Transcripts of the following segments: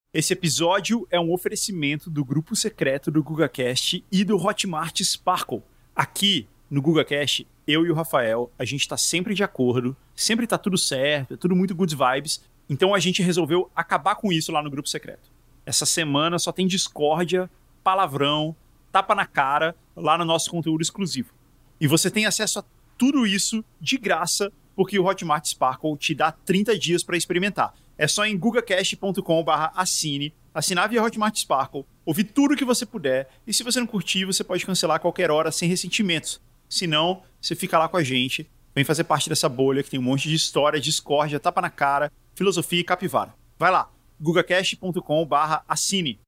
Esse episódio é um oferecimento do grupo secreto do GugaCast e do Hotmart Sparkle. Aqui no GugaCast, eu e o Rafael, a gente tá sempre de acordo, sempre tá tudo certo, é tudo muito good vibes, então a gente resolveu acabar com isso lá no grupo secreto. Essa semana só tem discórdia, palavrão, tapa na cara lá no nosso conteúdo exclusivo. E você tem acesso a tudo isso de graça, porque o Hotmart Sparkle te dá 30 dias para experimentar. É só em gugacast.com/assine, assinar via Hotmart Sparkle, ouvir tudo que você puder, e se você não curtir, você pode cancelar a qualquer hora sem ressentimentos. Se não, você fica lá com a gente, vem fazer parte dessa bolha que tem um monte de história, discórdia, tapa na cara, filosofia e capivara. Vai lá, gugacast.com/assine.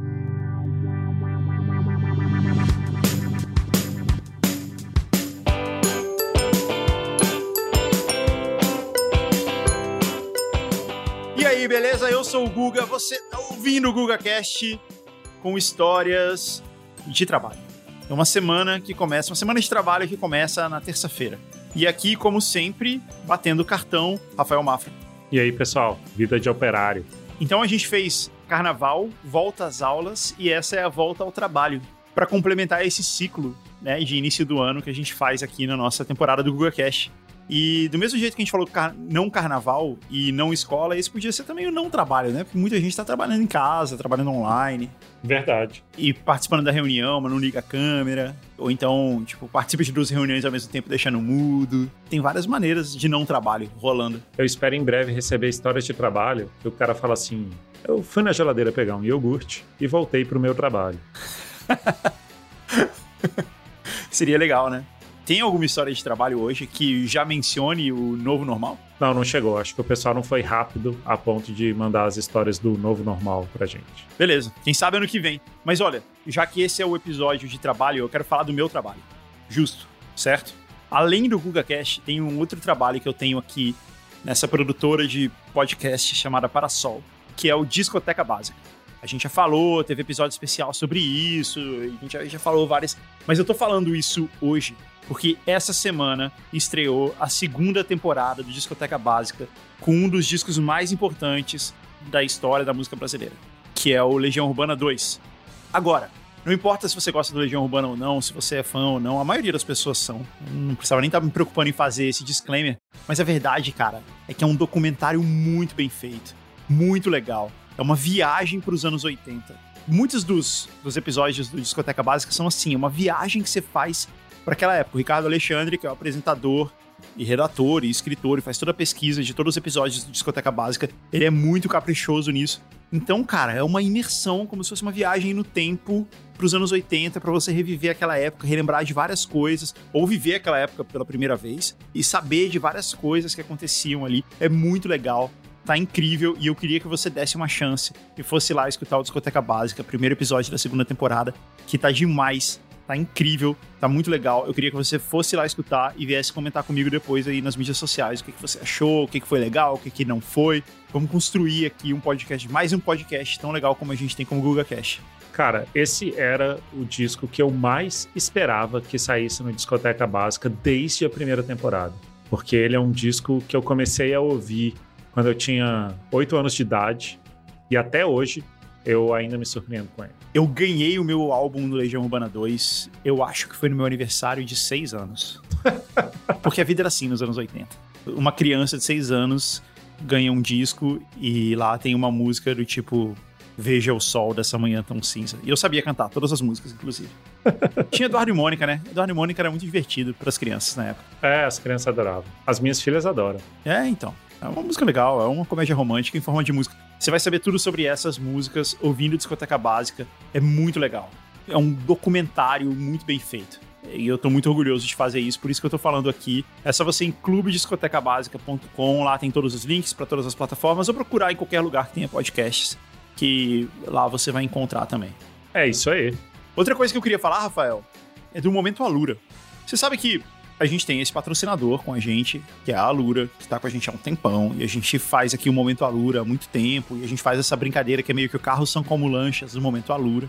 E aí, beleza? Eu sou o Guga, você tá ouvindo o GugaCast com histórias de trabalho. É uma semana de trabalho que começa na terça-feira. E aqui, como sempre, batendo cartão, Rafael Mafra. E aí, pessoal, vida de operário. Então a gente fez carnaval, volta às aulas e essa é a volta ao trabalho, para complementar esse ciclo, né, de início do ano que a gente faz aqui na nossa temporada do GugaCast. E do mesmo jeito que a gente falou não carnaval e não escola, esse podia ser também o não trabalho, né? Porque muita gente tá trabalhando em casa, trabalhando online. Verdade. E participando da reunião, mas não liga a câmera. Ou então, participa de 2 reuniões ao mesmo tempo, deixando mudo. Tem várias maneiras de não trabalho rolando. Eu espero em breve receber histórias de trabalho que o cara fala assim: eu fui na geladeira pegar um iogurte e voltei pro meu trabalho. Seria legal, né? Tem alguma história de trabalho hoje que já mencione o novo normal? Não chegou. Acho que o pessoal não foi rápido a ponto de mandar as histórias do novo normal pra gente. Beleza. Quem sabe ano que vem. Mas olha, já que esse é o episódio de trabalho, eu quero falar do meu trabalho. Justo, certo? Além do GugaCast, tem um outro trabalho que eu tenho aqui nessa produtora de podcast chamada Parasol, que é o Discoteca Básica. A gente já falou, teve episódio especial sobre isso, a gente já falou várias... Mas eu tô falando isso hoje porque essa semana estreou a 2ª temporada do Discoteca Básica com um dos discos mais importantes da história da música brasileira, que é o Legião Urbana 2. Agora, não importa se você gosta do Legião Urbana ou não, se você é fã ou não, a maioria das pessoas são. Não precisava nem estar me preocupando em fazer esse disclaimer, mas a verdade, cara, é que é um documentário muito bem feito, muito legal. É uma viagem para os anos 80. Muitos dos episódios do Discoteca Básica são assim, é uma viagem que você faz para aquela época. O Ricardo Alexandre, que é o apresentador e redator e escritor e faz toda a pesquisa de todos os episódios do Discoteca Básica, ele é muito caprichoso nisso. Então, cara, é uma imersão, como se fosse uma viagem no tempo para os anos 80, para você reviver aquela época, relembrar de várias coisas, ou viver aquela época pela primeira vez e saber de várias coisas que aconteciam ali. É muito legal. Tá incrível e eu queria que você desse uma chance e fosse lá escutar o Discoteca Básica, primeiro episódio da 2ª temporada, que tá demais, tá incrível, tá muito legal. Eu queria que você fosse lá escutar e viesse comentar comigo depois aí nas mídias sociais o que você achou, o que foi legal, o que não foi. Vamos construir aqui um podcast, mais um podcast tão legal como a gente tem como o GugaCast. Cara, esse era o disco que eu mais esperava que saísse no Discoteca Básica desde a primeira temporada, porque ele é um disco que eu comecei a ouvir quando eu tinha 8 anos de idade, e até hoje eu ainda me surpreendo com ele. Eu ganhei o meu álbum do Legião Urbana 2, eu acho que foi no meu aniversário de 6 anos. Porque a vida era assim nos anos 80. Uma criança de 6 anos ganha um disco e lá tem uma música do tipo Veja o Sol dessa manhã tão cinza. E eu sabia cantar todas as músicas, inclusive. Tinha Eduardo e Mônica, né? Eduardo e Mônica era muito divertido para as crianças na época. É, as crianças adoravam. As minhas filhas adoram. É, então. É uma música legal, é uma comédia romântica em forma de música. Você vai saber tudo sobre essas músicas ouvindo Discoteca Básica. É muito legal. É um documentário muito bem feito. E eu tô muito orgulhoso de fazer isso, por isso que eu tô falando aqui. É só você ir em clubediscotecabasica.com, lá tem todos os links para todas as plataformas, ou procurar em qualquer lugar que tenha podcasts, que lá você vai encontrar também. É isso aí. Outra coisa que eu queria falar, Rafael, é do Momento Alura. Você sabe que a gente tem esse patrocinador com a gente, que é a Alura, que tá com a gente há um tempão, e a gente faz aqui o Momento Alura há muito tempo, e a gente faz essa brincadeira que é meio que o carros são como lanchas do Momento Alura.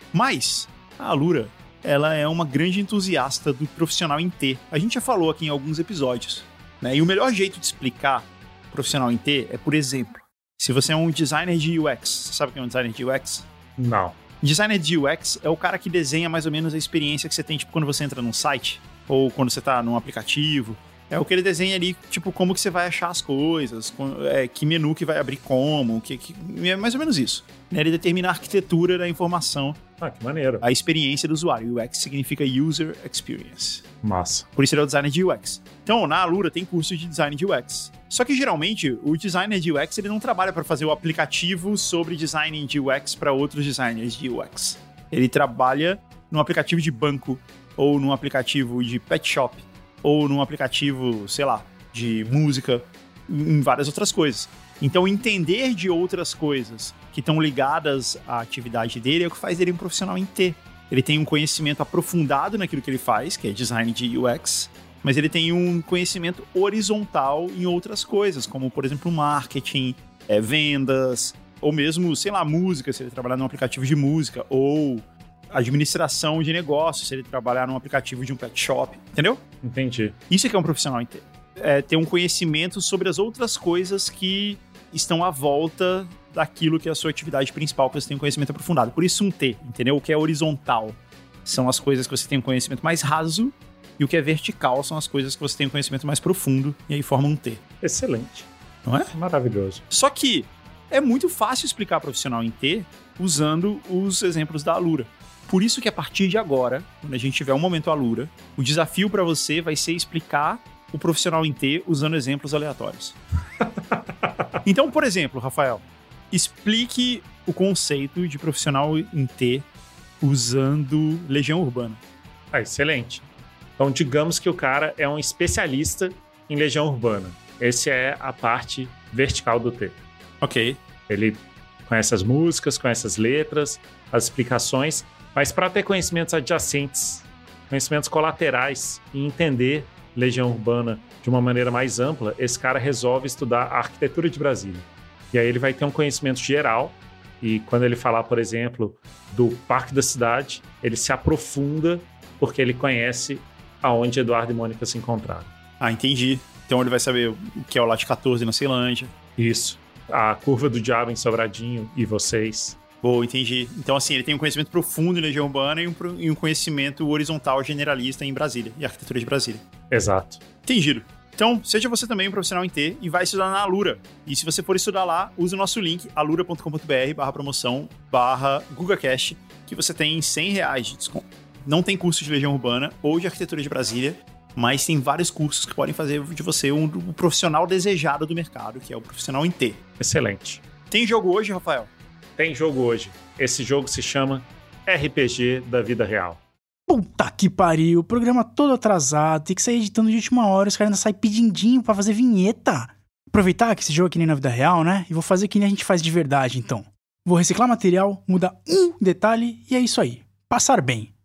Mas a Alura, ela é uma grande entusiasta do profissional em T. A gente já falou aqui em alguns episódios, né? E o melhor jeito de explicar profissional em T é, por exemplo, Se você é um designer de UX, você sabe o que é um designer de UX? Não. Designer de UX é o cara que desenha mais ou menos a experiência que você tem, tipo, quando você entra num site ou quando você tá num aplicativo. É o que ele desenha ali, tipo, como que você vai achar as coisas, que menu que vai abrir como, é mais ou menos isso. Né? Ele determina a arquitetura da informação. Ah, que maneiro. A experiência do usuário. UX significa User Experience. Massa. Por isso ele é o designer de UX. Então, na Alura tem curso de design de UX. Só que, geralmente, o designer de UX ele não trabalha para fazer o aplicativo sobre design de UX para outros designers de UX. Ele trabalha num aplicativo de banco, ou num aplicativo de pet shop, ou num aplicativo, sei lá, de música, em várias outras coisas. Então, entender de outras coisas que estão ligadas à atividade dele é o que faz ele um profissional em T. Ele tem um conhecimento aprofundado naquilo que ele faz, que é design de UX, mas ele tem um conhecimento horizontal em outras coisas, como, por exemplo, marketing, vendas, ou mesmo, sei lá, música, se ele trabalhar num aplicativo de música, ou administração de negócios, se ele trabalhar num aplicativo de um pet shop, entendeu? Entendi. Isso é que é um profissional em T. Ter um conhecimento sobre as outras coisas que estão à volta daquilo que é a sua atividade principal, que você tem um conhecimento aprofundado. Por isso um T, entendeu? O que é horizontal são as coisas que você tem um conhecimento mais raso, e o que é vertical são as coisas que você tem um conhecimento mais profundo, e aí forma um T. Excelente. Não é? Maravilhoso. Só que é muito fácil explicar profissional em T usando os exemplos da Alura. Por isso que a partir de agora, quando a gente tiver um momento Alura, o desafio para você vai ser explicar o profissional em T usando exemplos aleatórios. Então, por exemplo, Rafael, explique o conceito de profissional em T usando Legião Urbana. Ah, excelente. Então, digamos que o cara é um especialista em Legião Urbana. Essa é a parte vertical do T. Ok. Ele conhece as músicas, conhece as letras, as explicações, mas para ter conhecimentos adjacentes, conhecimentos colaterais e entender Legião Urbana de uma maneira mais ampla, esse cara resolve estudar a arquitetura de Brasília. E aí ele vai ter um conhecimento geral e quando ele falar, por exemplo, do Parque da Cidade, ele se aprofunda porque ele conhece aonde Eduardo e Mônica se encontraram. Ah, entendi. Então ele vai saber o que é o Lat 14 na Ceilândia. Isso. A Curva do Diabo em Sobradinho e vocês. Boa, entendi. Então, assim, ele tem um conhecimento profundo em Legião Urbana e um conhecimento horizontal generalista em Brasília e arquitetura de Brasília. Exato. Entendido. Então, seja você também um profissional em T e vai estudar na Alura. E se você for estudar lá, use o nosso link alura.com.br/promoção/GugaCast, que você tem R$100 de desconto. Não tem curso de Legião Urbana ou de arquitetura de Brasília, mas tem vários cursos que podem fazer de você um profissional desejado do mercado, que é o profissional em T. Excelente. Tem jogo hoje, Rafael? Tem jogo hoje. Esse jogo se chama RPG da Vida Real. Puta que pariu, o programa todo atrasado, tem que sair editando de última hora, os caras ainda saem pedindinho pra fazer vinheta. Aproveitar que esse jogo é que nem na vida real, né? E vou fazer que nem a gente faz de verdade, então. Vou reciclar material, mudar um detalhe e é isso aí. Passar bem.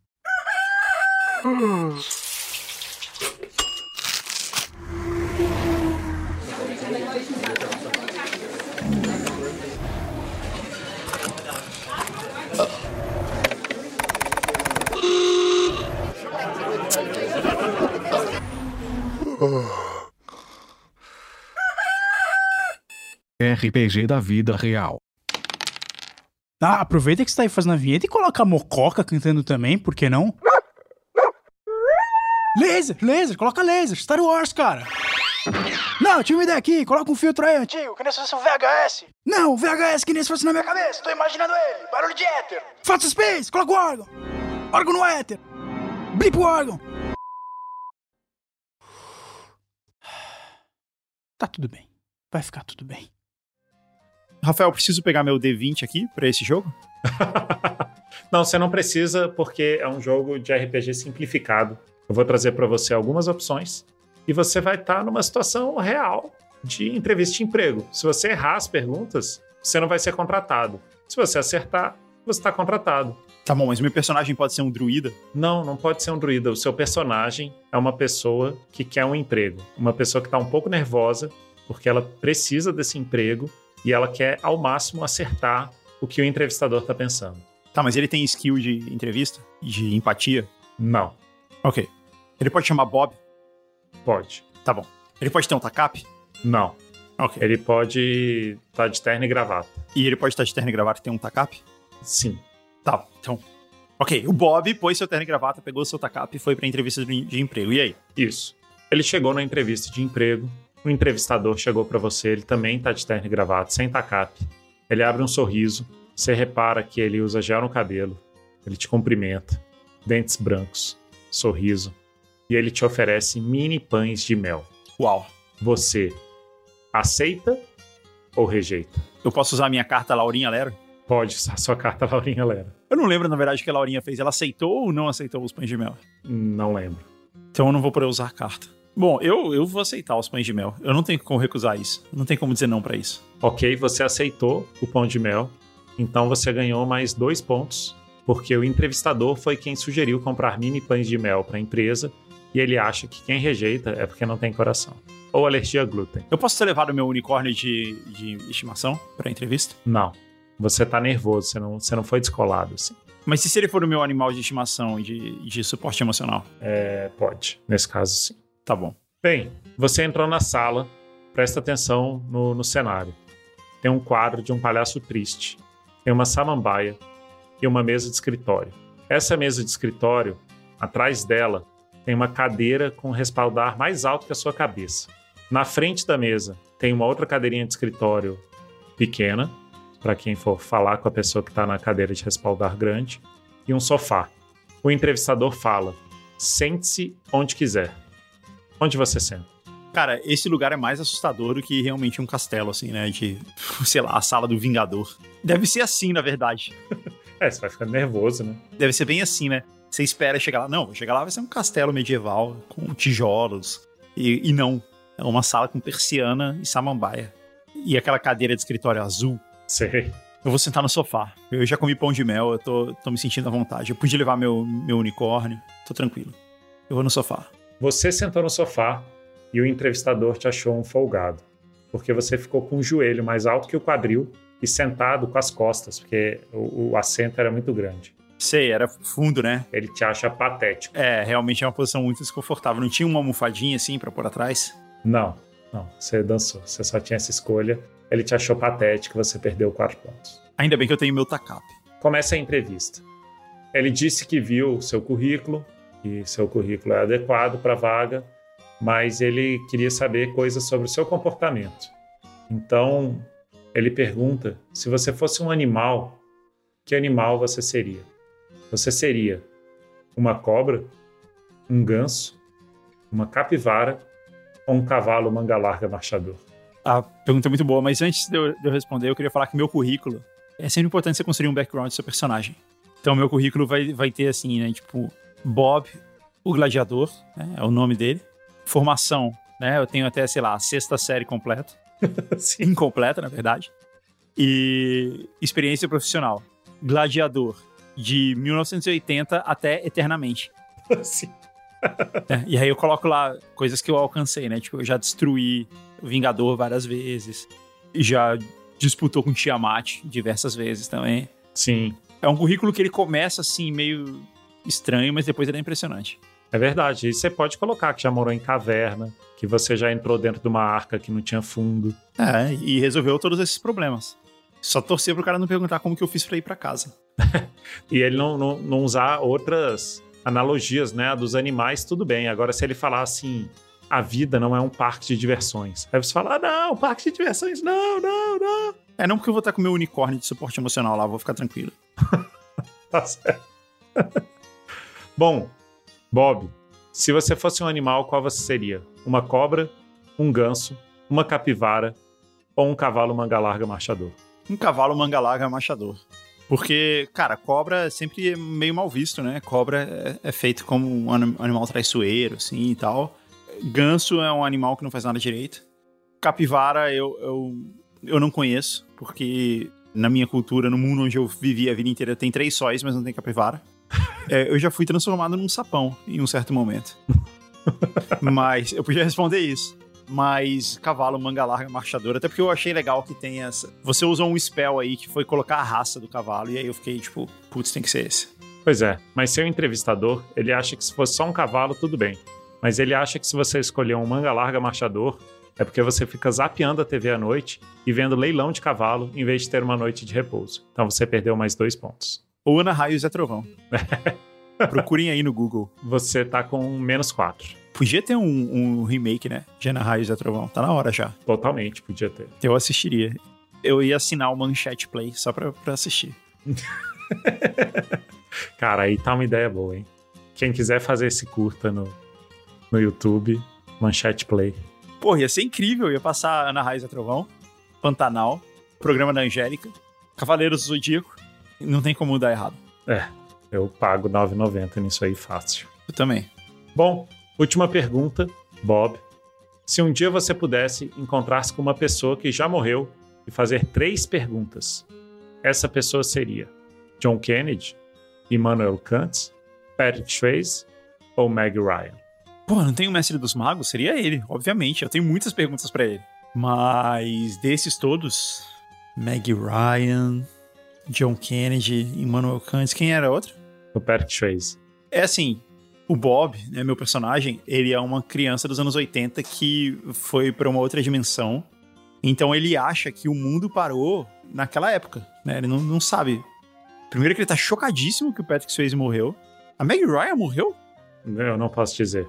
RPG da Vida Real. Ah, aproveita que você tá aí fazendo a vinheta e coloca a Mococa cantando também, por que não? Laser, coloca laser, Star Wars, cara. Não, tive uma ideia aqui, coloca um filtro aí antigo, que nem se fosse um VHS. Não, VHS que nem se fosse na minha cabeça, tô imaginando ele, barulho de éter. Faça space, coloca o órgão no éter. Blip o órgão. Tá tudo bem, vai ficar tudo bem. Rafael, preciso pegar meu D20 aqui pra esse jogo? Não, você não precisa, porque é um jogo de RPG simplificado. Eu vou trazer para você algumas opções e você vai estar numa situação real de entrevista de emprego. Se você errar as perguntas, você não vai ser contratado. Se você acertar, você está contratado. Tá bom, mas meu personagem pode ser um druida? Não, não pode ser um druida. O seu personagem é uma pessoa que quer um emprego. Uma pessoa que está um pouco nervosa, porque ela precisa desse emprego e ela quer, ao máximo, acertar o que o entrevistador está pensando. Tá, mas ele tem skill de entrevista? De empatia? Não. Ok. Ele pode chamar Bob? Pode. Tá bom. Ele pode ter um TACAP? Não. Ok. Ele pode estar de terno e gravata. E ele pode estar de terno e gravata e ter um tacape? Sim. Tá, então... Ok, o Bob pôs seu terno e gravata, pegou seu tacape e foi pra entrevista de emprego. E aí? Isso. Ele chegou na entrevista de emprego, o entrevistador chegou pra você, ele também tá de terno e gravata, sem tacape. Ele abre um sorriso, você repara que ele usa gel no cabelo, ele te cumprimenta, dentes brancos, sorriso, e ele te oferece mini pães de mel. Uau. Você aceita ou rejeita? Eu posso usar a minha carta Laurinha Lero? Pode usar sua carta Laurinha Lera. Eu não lembro, na verdade, o que a Laurinha fez. Ela aceitou ou não aceitou os pães de mel? Não lembro. Então eu não vou poder usar a carta. Bom, eu vou aceitar os pães de mel. Eu não tenho como recusar isso. Não tem como dizer não pra isso. Ok, você aceitou o pão de mel, então você ganhou mais 2 pontos, porque o entrevistador foi quem sugeriu comprar mini pães de mel para a empresa e ele acha que quem rejeita é porque não tem coração. Ou alergia a glúten. Eu posso ter levado o meu unicórnio de estimação pra entrevista? Não. Você tá nervoso, você não foi descolado, assim. Mas e se ele for o meu animal de estimação de suporte emocional? Pode. Nesse caso, sim. Tá bom. Bem, você entrou na sala, presta atenção no cenário. Tem um quadro de um palhaço triste, tem uma samambaia e uma mesa de escritório. Essa mesa de escritório, atrás dela, tem uma cadeira com um respaldar mais alto que a sua cabeça. Na frente da mesa, tem uma outra cadeirinha de escritório pequena, para quem for falar com a pessoa que está na cadeira de respaldar grande, e um sofá. O entrevistador fala: sente-se onde quiser. Onde você senta? Cara, esse lugar é mais assustador do que realmente um castelo, assim, né? De, sei lá, a sala do Vingador. Deve ser assim, na verdade. Você vai ficando nervoso, né? Deve ser bem assim, né? Você espera chegar lá. Não, vou chegar lá, vai ser um castelo medieval, com tijolos. E não. É uma sala com persiana e samambaia. E aquela cadeira de escritório azul. Sei. Eu vou sentar no sofá. Eu já comi pão de mel, eu tô me sentindo à vontade. Eu podia levar meu unicórnio, tô tranquilo. Eu vou no sofá. Você sentou no sofá e o entrevistador te achou um folgado, porque você ficou com o joelho mais alto que o quadril e sentado com as costas, porque o assento era muito grande. Sei, era fundo, né? Ele te acha patético. Realmente é uma posição muito desconfortável. Não tinha uma almofadinha assim pra pôr atrás? Não, você dançou. Você só tinha essa escolha. Ele te achou patético, você perdeu 4 pontos. Ainda bem que eu tenho meu tacape. Começa a entrevista. Ele disse que viu o seu currículo, e seu currículo é adequado para a vaga, mas ele queria saber coisas sobre o seu comportamento. Então, ele pergunta: se você fosse um animal, que animal você seria? Você seria uma cobra, um ganso, uma capivara ou um cavalo manga larga marchador? A pergunta é muito boa, mas antes de eu responder, eu queria falar que meu currículo é sempre importante você construir um background do seu personagem. Então, meu currículo vai ter assim, né? Tipo, Bob, o gladiador, né, é o nome dele. Formação, né? Eu tenho até, sei lá, a 6ª série completa. Incompleta, na verdade. E experiência profissional. Gladiador, de 1980 até eternamente. Sim. E aí eu coloco lá coisas que eu alcancei, né? Tipo, eu já destruí o Vingador várias vezes. Já disputou com Tiamat diversas vezes também. Sim. É um currículo que ele começa assim, meio estranho, mas depois ele é impressionante. É verdade. E você pode colocar que já morou em caverna, que você já entrou dentro de uma arca que não tinha fundo. E resolveu todos esses problemas. Só torcer pro cara não perguntar como que eu fiz pra ir pra casa. E ele não usar outras analogias, né? Dos animais, tudo bem. Agora, se ele falar assim: a vida não é um parque de diversões. Aí você fala: não, parque de diversões, não. Não porque eu vou estar com o meu unicórnio de suporte emocional lá, vou ficar tranquilo. Tá certo. Bom, Bob, se você fosse um animal, qual você seria? Uma cobra, um ganso, uma capivara ou um cavalo manga larga marchador? Um cavalo manga larga marchador. Porque, cara, cobra é sempre meio mal visto, né? Cobra é feito como um animal traiçoeiro, assim, e tal. Ganso é um animal que não faz nada direito. Capivara eu não conheço, porque na minha cultura, no mundo onde eu vivi a vida inteira, tem 3 sóis, mas não tem capivara. Eu já fui transformado num sapão em um certo momento. Mas eu podia responder isso. Mas cavalo manga larga marchador, até porque eu achei legal que tem essa... Você usou um spell aí que foi colocar a raça do cavalo, e aí eu fiquei tipo, putz, tem que ser esse. Pois é, mas seu entrevistador, ele acha que se fosse só um cavalo, tudo bem. Mas ele acha que se você escolher um manga larga marchador, É porque você fica zapeando a TV à noite e vendo leilão de cavalo em vez de ter uma noite de repouso. Então você perdeu mais 2 pontos. Ou Ana Raio e Zé Trovão. Procurem aí no Google. Você tá com menos 4. Podia ter um remake, né? De Ana Raio e Zé Trovão. Tá na hora já. Totalmente, podia ter. Eu assistiria. Eu ia assinar o Manchete Play só pra assistir. Cara, aí tá uma ideia boa, hein? Quem quiser fazer esse curta no YouTube, Manchete Play. Pô, ia ser incrível. Ia passar Ana Raio e Zé Trovão, Pantanal, Programa da Angélica, Cavaleiros do Zodíaco. Não tem como dar errado. Eu pago R$ 9,90 nisso aí fácil. Eu também. Bom, última pergunta, Bob. Se um dia você pudesse encontrar-se com uma pessoa que já morreu e fazer 3 perguntas, essa pessoa seria John Kennedy, Immanuel Kant, Patrick Swayze ou Meg Ryan? Pô, não tem o Mestre dos Magos? Seria ele, obviamente. Eu tenho muitas perguntas pra ele. Mas desses todos, Meg Ryan, John Kennedy, Immanuel Kant, quem era outro? O Patrick Swayze. É assim, o Bob, né, meu personagem, ele é uma criança dos anos 80 que foi pra uma outra dimensão. Então ele acha que o mundo parou naquela época, né? Ele não sabe. Primeiro que ele tá chocadíssimo que o Patrick Swayze morreu. A Meg Ryan morreu? Eu não posso dizer.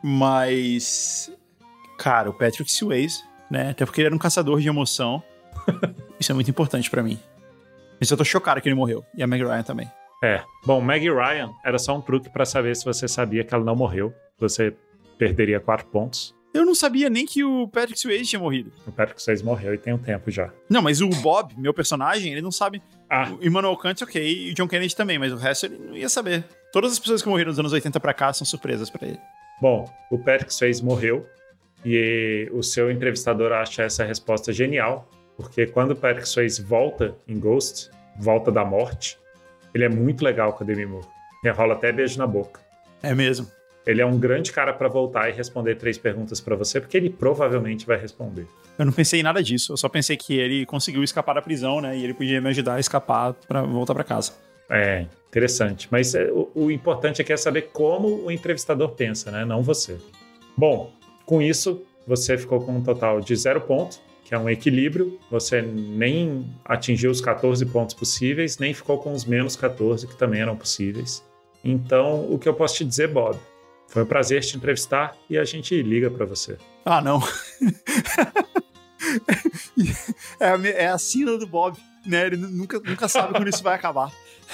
Mas, cara, o Patrick Swayze, né? Até porque ele era um caçador de emoção. Isso é muito importante pra mim. Mas eu tô chocado que ele morreu. E a Meg Ryan também. Bom, Meg Ryan era só um truque pra saber se você sabia que ela não morreu. Você perderia 4 pontos. Eu não sabia nem que o Patrick Swayze tinha morrido. O Patrick Swayze morreu e tem um tempo já. Não, mas o Bob, meu personagem, ele não sabe. Ah. O Immanuel Kant, ok, e o John Kennedy também, mas o resto ele não ia saber. Todas as pessoas que morreram dos anos 80 pra cá são surpresas pra ele. Bom, o Patrick Swayze morreu e o seu entrevistador acha essa resposta genial, porque quando o Patrick Swayze volta em Ghost, volta da morte, ele é muito legal com a Demi Moore. Rola até beijo na boca. É mesmo. Ele é um grande cara pra voltar e responder 3 perguntas pra você, porque ele provavelmente vai responder. Eu não pensei em nada disso, eu só pensei que ele conseguiu escapar da prisão, né? E ele podia me ajudar a escapar pra voltar pra casa. É, interessante. Mas o importante aqui é saber como o entrevistador pensa, né? Não você. Bom, com isso, você ficou com um total de 0 ponto, que é um equilíbrio. Você nem atingiu os 14 pontos possíveis, nem ficou com os menos 14, que também eram possíveis. Então, o que eu posso te dizer, Bob? Foi um prazer te entrevistar e a gente liga pra você. Ah, não. É a sina do Bob, né? Ele nunca sabe quando isso vai acabar.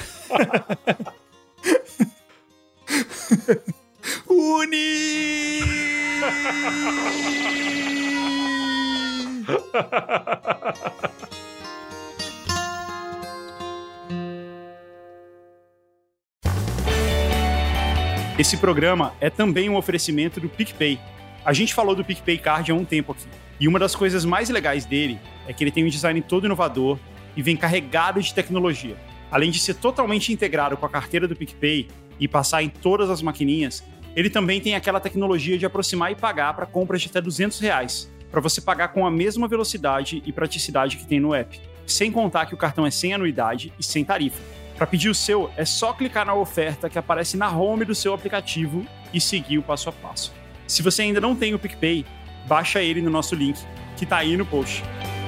Uni! Esse programa é também um oferecimento do PicPay. A gente falou do PicPay Card há um tempo aqui. E uma das coisas mais legais dele é que ele tem um design todo inovador e vem carregado de tecnologia. Além de ser totalmente integrado com a carteira do PicPay e passar em todas as maquininhas, ele também tem aquela tecnologia de aproximar e pagar para compras de até R$200, para você pagar com a mesma velocidade e praticidade que tem no app. Sem contar que o cartão é sem anuidade e sem tarifa. Para pedir o seu, é só clicar na oferta que aparece na home do seu aplicativo e seguir o passo a passo. Se você ainda não tem o PicPay, baixa ele no nosso link, que tá aí no post.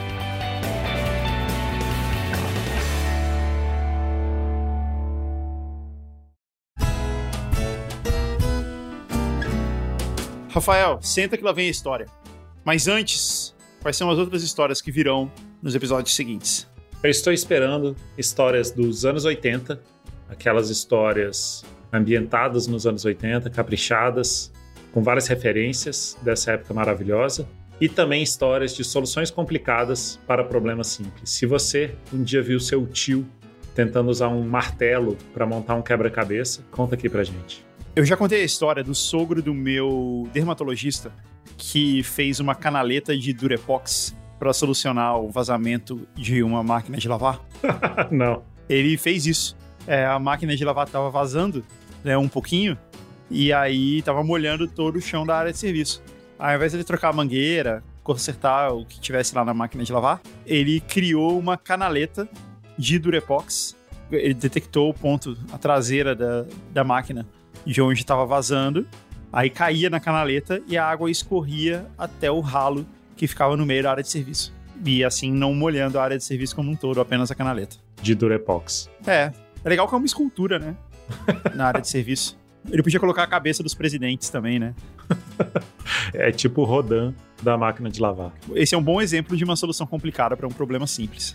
Rafael, senta que lá vem a história. Mas antes, quais são as outras histórias que virão nos episódios seguintes? Eu estou esperando histórias dos anos 80, aquelas histórias ambientadas nos anos 80, caprichadas, com várias referências dessa época maravilhosa, e também histórias de soluções complicadas para problemas simples. Se você um dia viu seu tio tentando usar um martelo para montar um quebra-cabeça, conta aqui pra gente. Eu já contei a história do sogro do meu dermatologista que fez uma canaleta de Durepox para solucionar o vazamento de uma máquina de lavar. Não. Ele fez isso. A máquina de lavar estava vazando, né, um pouquinho, e aí estava molhando todo o chão da área de serviço. Ao invés de ele trocar a mangueira, consertar o que tivesse lá na máquina de lavar, ele criou uma canaleta de Durepox. Ele detectou o ponto, a traseira da máquina de onde estava vazando, aí caía na canaleta e a água escorria até o ralo que ficava no meio da área de serviço. E assim, não molhando a área de serviço como um todo, apenas a canaleta. De Durepox. É legal que é uma escultura, né? Na área de serviço. Ele podia colocar a cabeça dos presidentes também, né? É tipo o Rodin da máquina de lavar. Esse é um bom exemplo de uma solução complicada para um problema simples.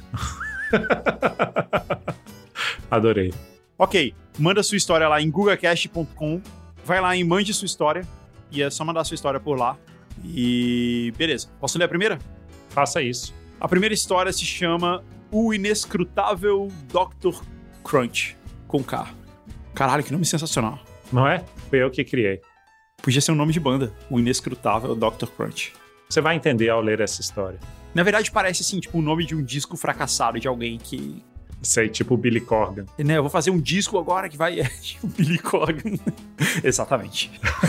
Adorei. Ok, manda sua história lá em gugacast.com. Vai lá em Mande Sua História. E é só mandar sua história por lá. E beleza. Posso ler a primeira? Faça isso. A primeira história se chama O Inescrutável Dr. Crunch. Com K. Caralho, que nome sensacional. Não é? Foi eu que criei. Podia ser um nome de banda. O Inescrutável Dr. Crunch. Você vai entender ao ler essa história. Na verdade, parece assim, tipo, o nome de um disco fracassado de alguém que... Sei, tipo o Billy Corgan. Né, eu vou fazer um disco agora que vai... tipo, Billy Corgan. Exatamente.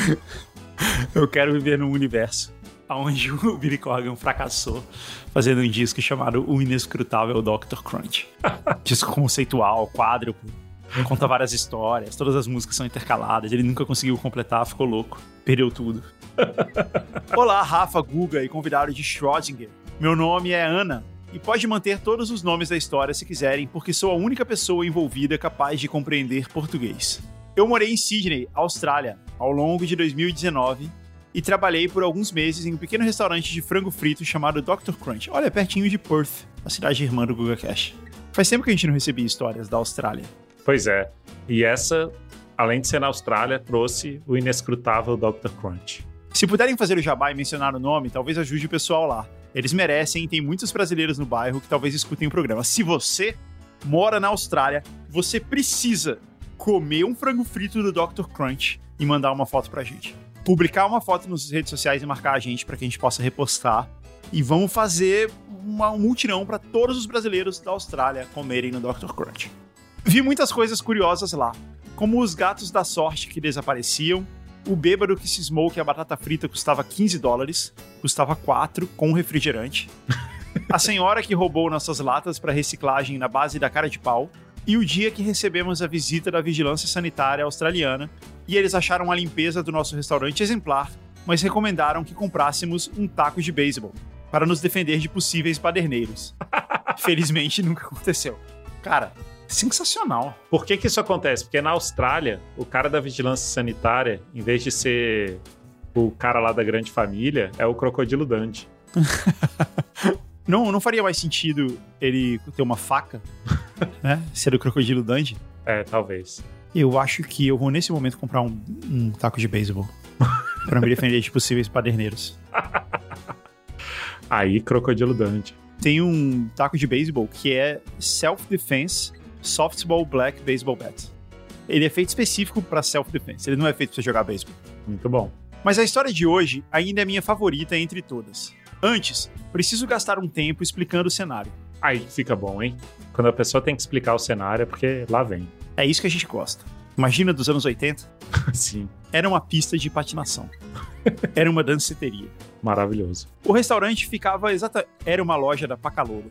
Eu quero viver num universo onde o Billy Corgan fracassou fazendo um disco chamado O Inescrutável Dr. Crunch. Disco conceitual, quádruplo. Conta várias histórias, todas as músicas são intercaladas, ele nunca conseguiu completar, ficou louco, perdeu tudo. Olá, Rafa, Guga e convidado de Schrödinger. Meu nome é Ana e pode manter todos os nomes da história se quiserem, porque sou a única pessoa envolvida capaz de compreender português. Eu morei em Sydney, Austrália, ao longo de 2019 e trabalhei por alguns meses em um pequeno restaurante de frango frito chamado Dr. Crunch. Olha, pertinho de Perth, a cidade irmã do Guga Cash. Faz tempo que a gente não recebia histórias da Austrália. Pois é. E essa, além de ser na Austrália, trouxe o inescrutável Dr. Crunch. Se puderem fazer o jabá e mencionar o nome, talvez ajude o pessoal lá. Eles merecem e tem muitos brasileiros no bairro que talvez escutem o programa. Se você mora na Austrália, você precisa comer um frango frito do Dr. Crunch e mandar uma foto pra gente. Publicar uma foto nas redes sociais e marcar a gente pra que a gente possa repostar. E vamos fazer um mutirão pra todos os brasileiros da Austrália comerem no Dr. Crunch. Vi muitas coisas curiosas lá, como os gatos da sorte que desapareciam, o bêbado que cismou que a batata frita custava $15, custava 4 com refrigerante, a senhora que roubou nossas latas para reciclagem na base da cara de pau, e o dia que recebemos a visita da vigilância sanitária australiana e eles acharam a limpeza do nosso restaurante exemplar, mas recomendaram que comprássemos um taco de beisebol para nos defender de possíveis baderneiros. Felizmente nunca aconteceu. Cara, sensacional. Por que isso acontece? Porque na Austrália, o cara da vigilância sanitária, em vez de ser o cara lá da grande família, é o Crocodilo Dundee. Não faria mais sentido ele ter uma faca, né? Ser o Crocodilo Dundee? É, talvez. Eu acho que eu vou nesse momento comprar um taco de beisebol para me defender de possíveis paderneiros. Aí, Crocodilo Dundee. Tem um taco de beisebol que é Self-Defense Softball Black Baseball Bat. Ele é feito específico para self-defense, ele não é feito para você jogar beisebol. Muito bom. Mas a história de hoje ainda é minha favorita entre todas. Antes, preciso gastar um tempo explicando o cenário. Aí fica bom, hein? Quando a pessoa tem que explicar o cenário é porque lá vem. É isso que a gente gosta. Imagina dos anos 80? Sim. Era uma pista de patinação. Era uma danceteria. Maravilhoso. O restaurante ficava Era uma loja da Pacalolo.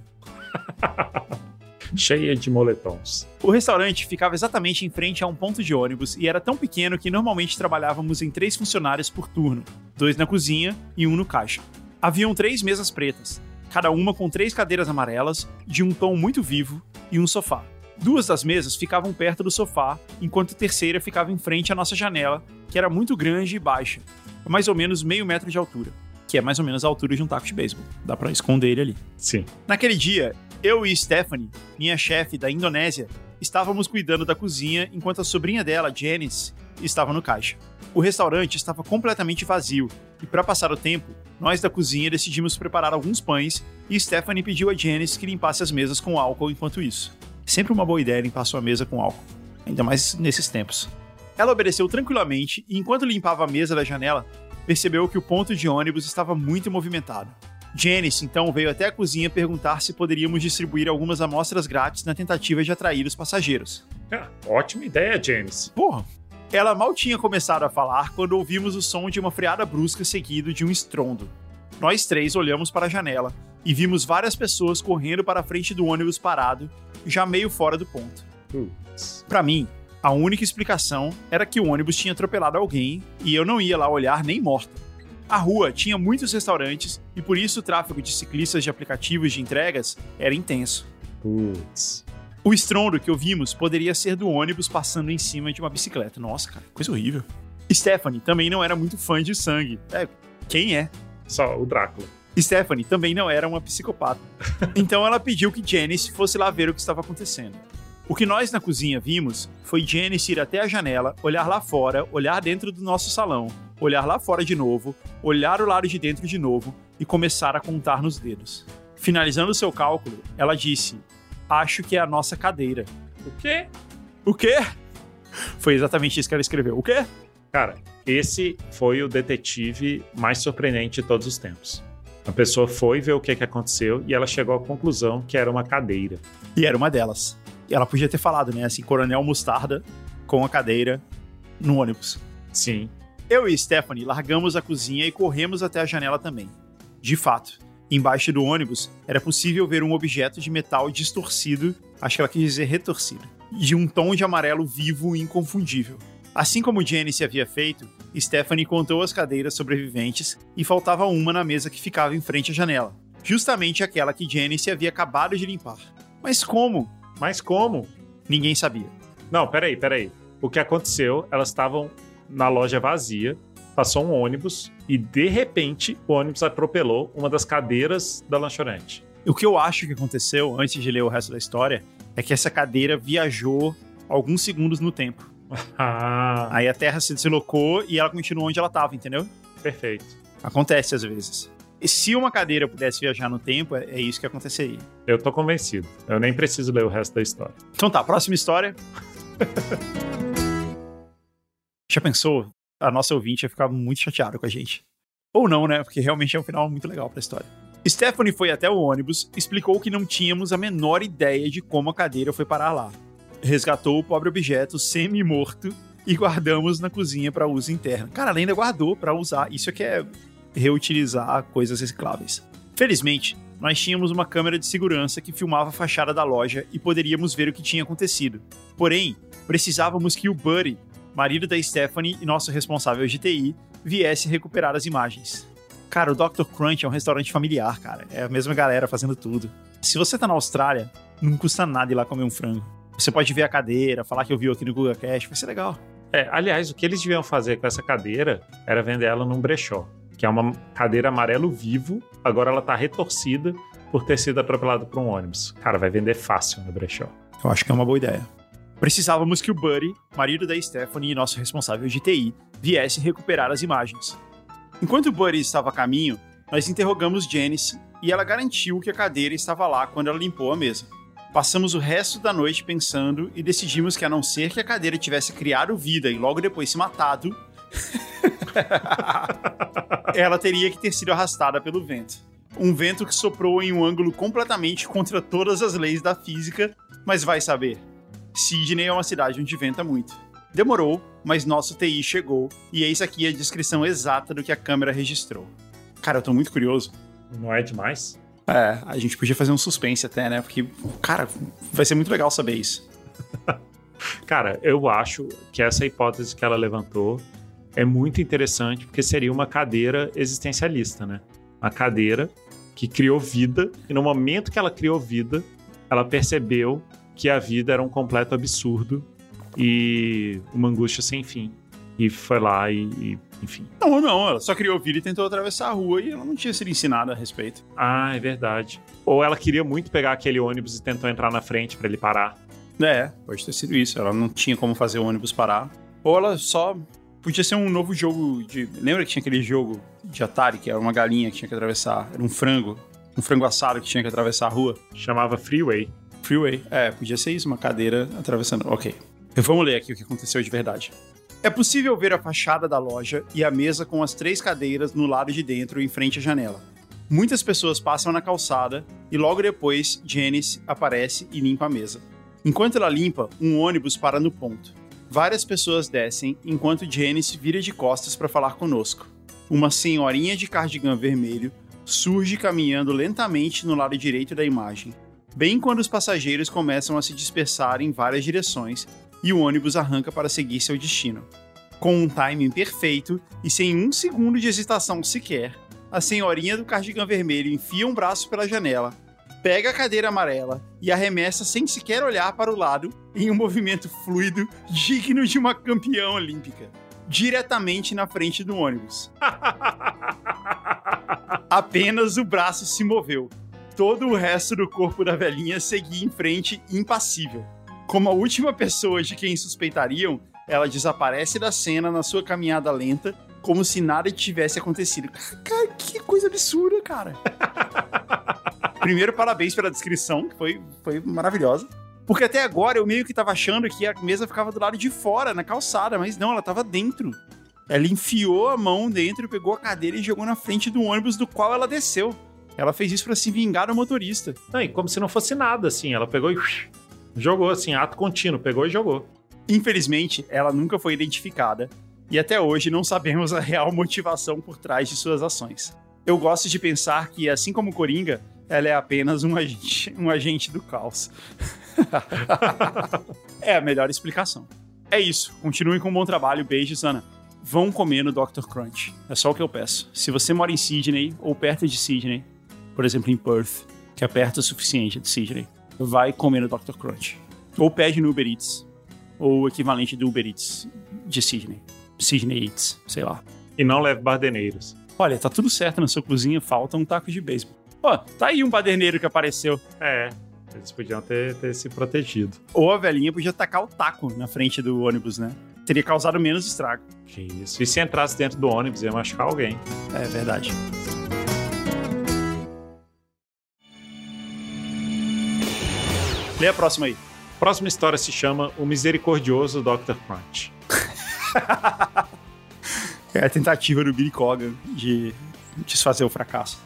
Cheia de moletons. O restaurante ficava exatamente em frente a um ponto de ônibus e era tão pequeno que normalmente trabalhávamos em 3 funcionários por turno, 2 na cozinha e 1 no caixa. Haviam 3 mesas pretas, cada uma com 3 cadeiras amarelas, de um tom muito vivo, e um sofá. 2 das mesas ficavam perto do sofá, enquanto a terceira ficava em frente à nossa janela, que era muito grande e baixa, mais ou menos meio metro de altura, que é mais ou menos a altura de um taco de beisebol. Dá pra esconder ele ali. Sim. Naquele dia, eu e Stephanie, minha chefe da Indonésia, estávamos cuidando da cozinha enquanto a sobrinha dela, Janice, estava no caixa. O restaurante estava completamente vazio e, para passar o tempo, nós da cozinha decidimos preparar alguns pães e Stephanie pediu a Janice que limpasse as mesas com álcool enquanto isso. Sempre uma boa ideia limpar sua mesa com álcool, ainda mais nesses tempos. Ela obedeceu tranquilamente e, enquanto limpava a mesa da janela, percebeu que o ponto de ônibus estava muito movimentado. Janice, então, veio até a cozinha perguntar se poderíamos distribuir algumas amostras grátis na tentativa de atrair os passageiros. Ótima ideia, Janice. Porra! Ela mal tinha começado a falar quando ouvimos o som de uma freada brusca seguido de um estrondo. Nós 3 olhamos para a janela e vimos várias pessoas correndo para a frente do ônibus parado, já meio fora do ponto. Para mim, a única explicação era que o ônibus tinha atropelado alguém e eu não ia lá olhar nem morta. A rua tinha muitos restaurantes e por isso o tráfego de ciclistas de aplicativos de entregas era intenso. Putz. O estrondo que ouvimos poderia ser do ônibus passando em cima de uma bicicleta. Nossa, cara, coisa horrível. Stephanie também não era muito fã de sangue. Quem é? Só o Drácula. Stephanie também não era uma psicopata. Então ela pediu que Janice fosse lá ver o que estava acontecendo. O que nós na cozinha vimos foi Janice ir até a janela, olhar lá fora, olhar dentro do nosso salão, olhar lá fora de novo, olhar o lado de dentro de novo e começar a contar nos dedos. Finalizando seu cálculo, ela disse: "Acho que é a nossa cadeira." O quê? O quê? Foi exatamente isso que ela escreveu. O quê? Cara, esse foi o detetive mais surpreendente de todos os tempos. A pessoa foi ver o que aconteceu e ela chegou à conclusão que era uma cadeira. E era uma delas. Ela podia ter falado, né? Assim, Coronel Mostarda com a cadeira no ônibus. Sim. Eu e Stephanie largamos a cozinha e corremos até a janela também. De fato, embaixo do ônibus era possível ver um objeto de metal distorcido, acho que ela quis dizer retorcido, de um tom de amarelo vivo e inconfundível. Assim como Janice havia feito, Stephanie contou as cadeiras sobreviventes e faltava uma na mesa que ficava em frente à janela. Justamente aquela que Janice havia acabado de limpar. Mas como? Mas como? Ninguém sabia. Não, peraí. O que aconteceu, elas estavam na loja vazia, passou um ônibus e, de repente, o ônibus atropelou uma das cadeiras da lanchonete. O que eu acho que aconteceu, antes de ler o resto da história, é que essa cadeira viajou alguns segundos no tempo. Aí a Terra se deslocou e ela continuou onde ela estava, entendeu? Perfeito. Acontece às vezes. E se uma cadeira pudesse viajar no tempo, é isso que aconteceria. Eu tô convencido. Eu nem preciso ler o resto da história. Então tá, próxima história. Já pensou? A nossa ouvinte ia ficar muito chateada com a gente. Ou não, né? Porque realmente é um final muito legal pra história. Stephanie foi até o ônibus, explicou que não tínhamos a menor ideia de como a cadeira foi parar lá. Resgatou o pobre objeto semi-morto e guardamos na cozinha para uso interno. Cara, ela ainda guardou para usar. Isso aqui é reutilizar coisas recicláveis. Felizmente, nós tínhamos uma câmera de segurança que filmava a fachada da loja e poderíamos ver o que tinha acontecido. Porém, precisávamos que o Buddy, marido da Stephanie e nosso responsável de TI, viesse recuperar as imagens. Cara, o Dr. Crunch é um restaurante familiar, cara. É a mesma galera fazendo tudo. Se você tá na Austrália, não custa nada ir lá comer um frango. Você pode ver a cadeira, falar que eu vi aqui no Google Cast, vai ser legal. Aliás, o que eles deviam fazer com essa cadeira era vender ela num brechó, que é uma cadeira amarelo vivo, agora ela tá retorcida por ter sido atropelada por um ônibus. Cara, vai vender fácil no brechó. Eu acho que é uma boa ideia. Precisávamos que o Buddy, marido da Stephanie e nosso responsável de TI, viesse recuperar as imagens. Enquanto o Buddy estava a caminho, nós interrogamos Janice e ela garantiu que a cadeira estava lá quando ela limpou a mesa. Passamos o resto da noite pensando e decidimos que, a não ser que a cadeira tivesse criado vida e logo depois se matado, ela teria que ter sido arrastada pelo vento. Um vento que soprou em um ângulo completamente contra todas as leis da física, mas vai saber. Sydney é uma cidade onde venta muito. Demorou, mas nosso TI chegou e eis aqui a descrição exata do que a câmera registrou. Cara, eu tô muito curioso. Não é demais? A gente podia fazer um suspense até, né? Porque, cara, vai ser muito legal saber isso. Cara, eu acho que essa hipótese que ela levantou é muito interessante, porque seria uma cadeira existencialista, né? Uma cadeira que criou vida, e no momento que ela criou vida, ela percebeu que a vida era um completo absurdo e uma angústia sem fim. E foi lá e enfim. Não, ela só criou vida e tentou atravessar a rua e ela não tinha sido ensinada a respeito. Ah, é verdade. Ou ela queria muito pegar aquele ônibus e tentou entrar na frente pra ele parar. Pode ter sido isso. Ela não tinha como fazer o ônibus parar. Ou ela só... Podia ser um novo jogo de... Lembra que tinha aquele jogo de Atari, que era uma galinha que tinha que atravessar? Era um frango assado que tinha que atravessar a rua? Chamava Freeway. Podia ser isso, uma cadeira atravessando. Ok. Vamos ler aqui o que aconteceu de verdade. É possível ver a fachada da loja e a mesa com as 3 cadeiras no lado de dentro em frente à janela. Muitas pessoas passam na calçada e logo depois Janice aparece e limpa a mesa. Enquanto ela limpa, um ônibus para no ponto. Várias pessoas descem enquanto Janice vira de costas para falar conosco. Uma senhorinha de cardigan vermelho surge caminhando lentamente no lado direito da imagem, bem quando os passageiros começam a se dispersar em várias direções e o ônibus arranca para seguir seu destino. Com um timing perfeito e sem um segundo de hesitação sequer, a senhorinha do cardigan vermelho enfia um braço pela janela, pega a cadeira amarela e arremessa sem sequer olhar para o lado em um movimento fluido digno de uma campeã olímpica, diretamente na frente do ônibus. Apenas o braço se moveu. Todo o resto do corpo da velhinha seguia em frente impassível. Como a última pessoa de quem suspeitariam, ela desaparece da cena na sua caminhada lenta, como se nada tivesse acontecido. Cara, que coisa absurda, cara. Primeiro, parabéns pela descrição, que foi maravilhosa. Porque até agora eu meio que tava achando que a mesa ficava do lado de fora, na calçada, mas não, ela tava dentro. Ela enfiou a mão dentro, pegou a cadeira e jogou na frente do ônibus do qual ela desceu. Ela fez isso pra se vingar do motorista. Não, e como se não fosse nada, assim. Ela pegou e jogou, assim, ato contínuo. Pegou e jogou. Infelizmente, ela nunca foi identificada. E até hoje não sabemos a real motivação por trás de suas ações. Eu gosto de pensar que, assim como Coringa, ela é apenas um agente do caos. É a melhor explicação. É isso. Continuem com um bom trabalho. Beijos, Ana. Vão comer no Dr. Crunch. É só o que eu peço. Se você mora em Sydney ou perto de Sydney, por exemplo em Perth, que é perto o suficiente de Sydney, vai comer no Dr. Crunch. Ou pede no Uber Eats. Ou o equivalente do Uber Eats de Sydney. Sydney Eats, sei lá. E não leve bardeneiros. Olha, tá tudo certo na sua cozinha, falta um taco de beisebol. Ó, tá aí um baderneiro que apareceu. É, eles podiam ter se protegido. Ou a velhinha podia tacar o taco na frente do ônibus, né? Teria causado menos estrago. Que isso. E se entrasse dentro do ônibus, ia machucar alguém. É verdade. Lê a próxima aí. A próxima história se chama O Misericordioso Dr. Crunch. É a tentativa do Billy Corgan de desfazer o fracasso.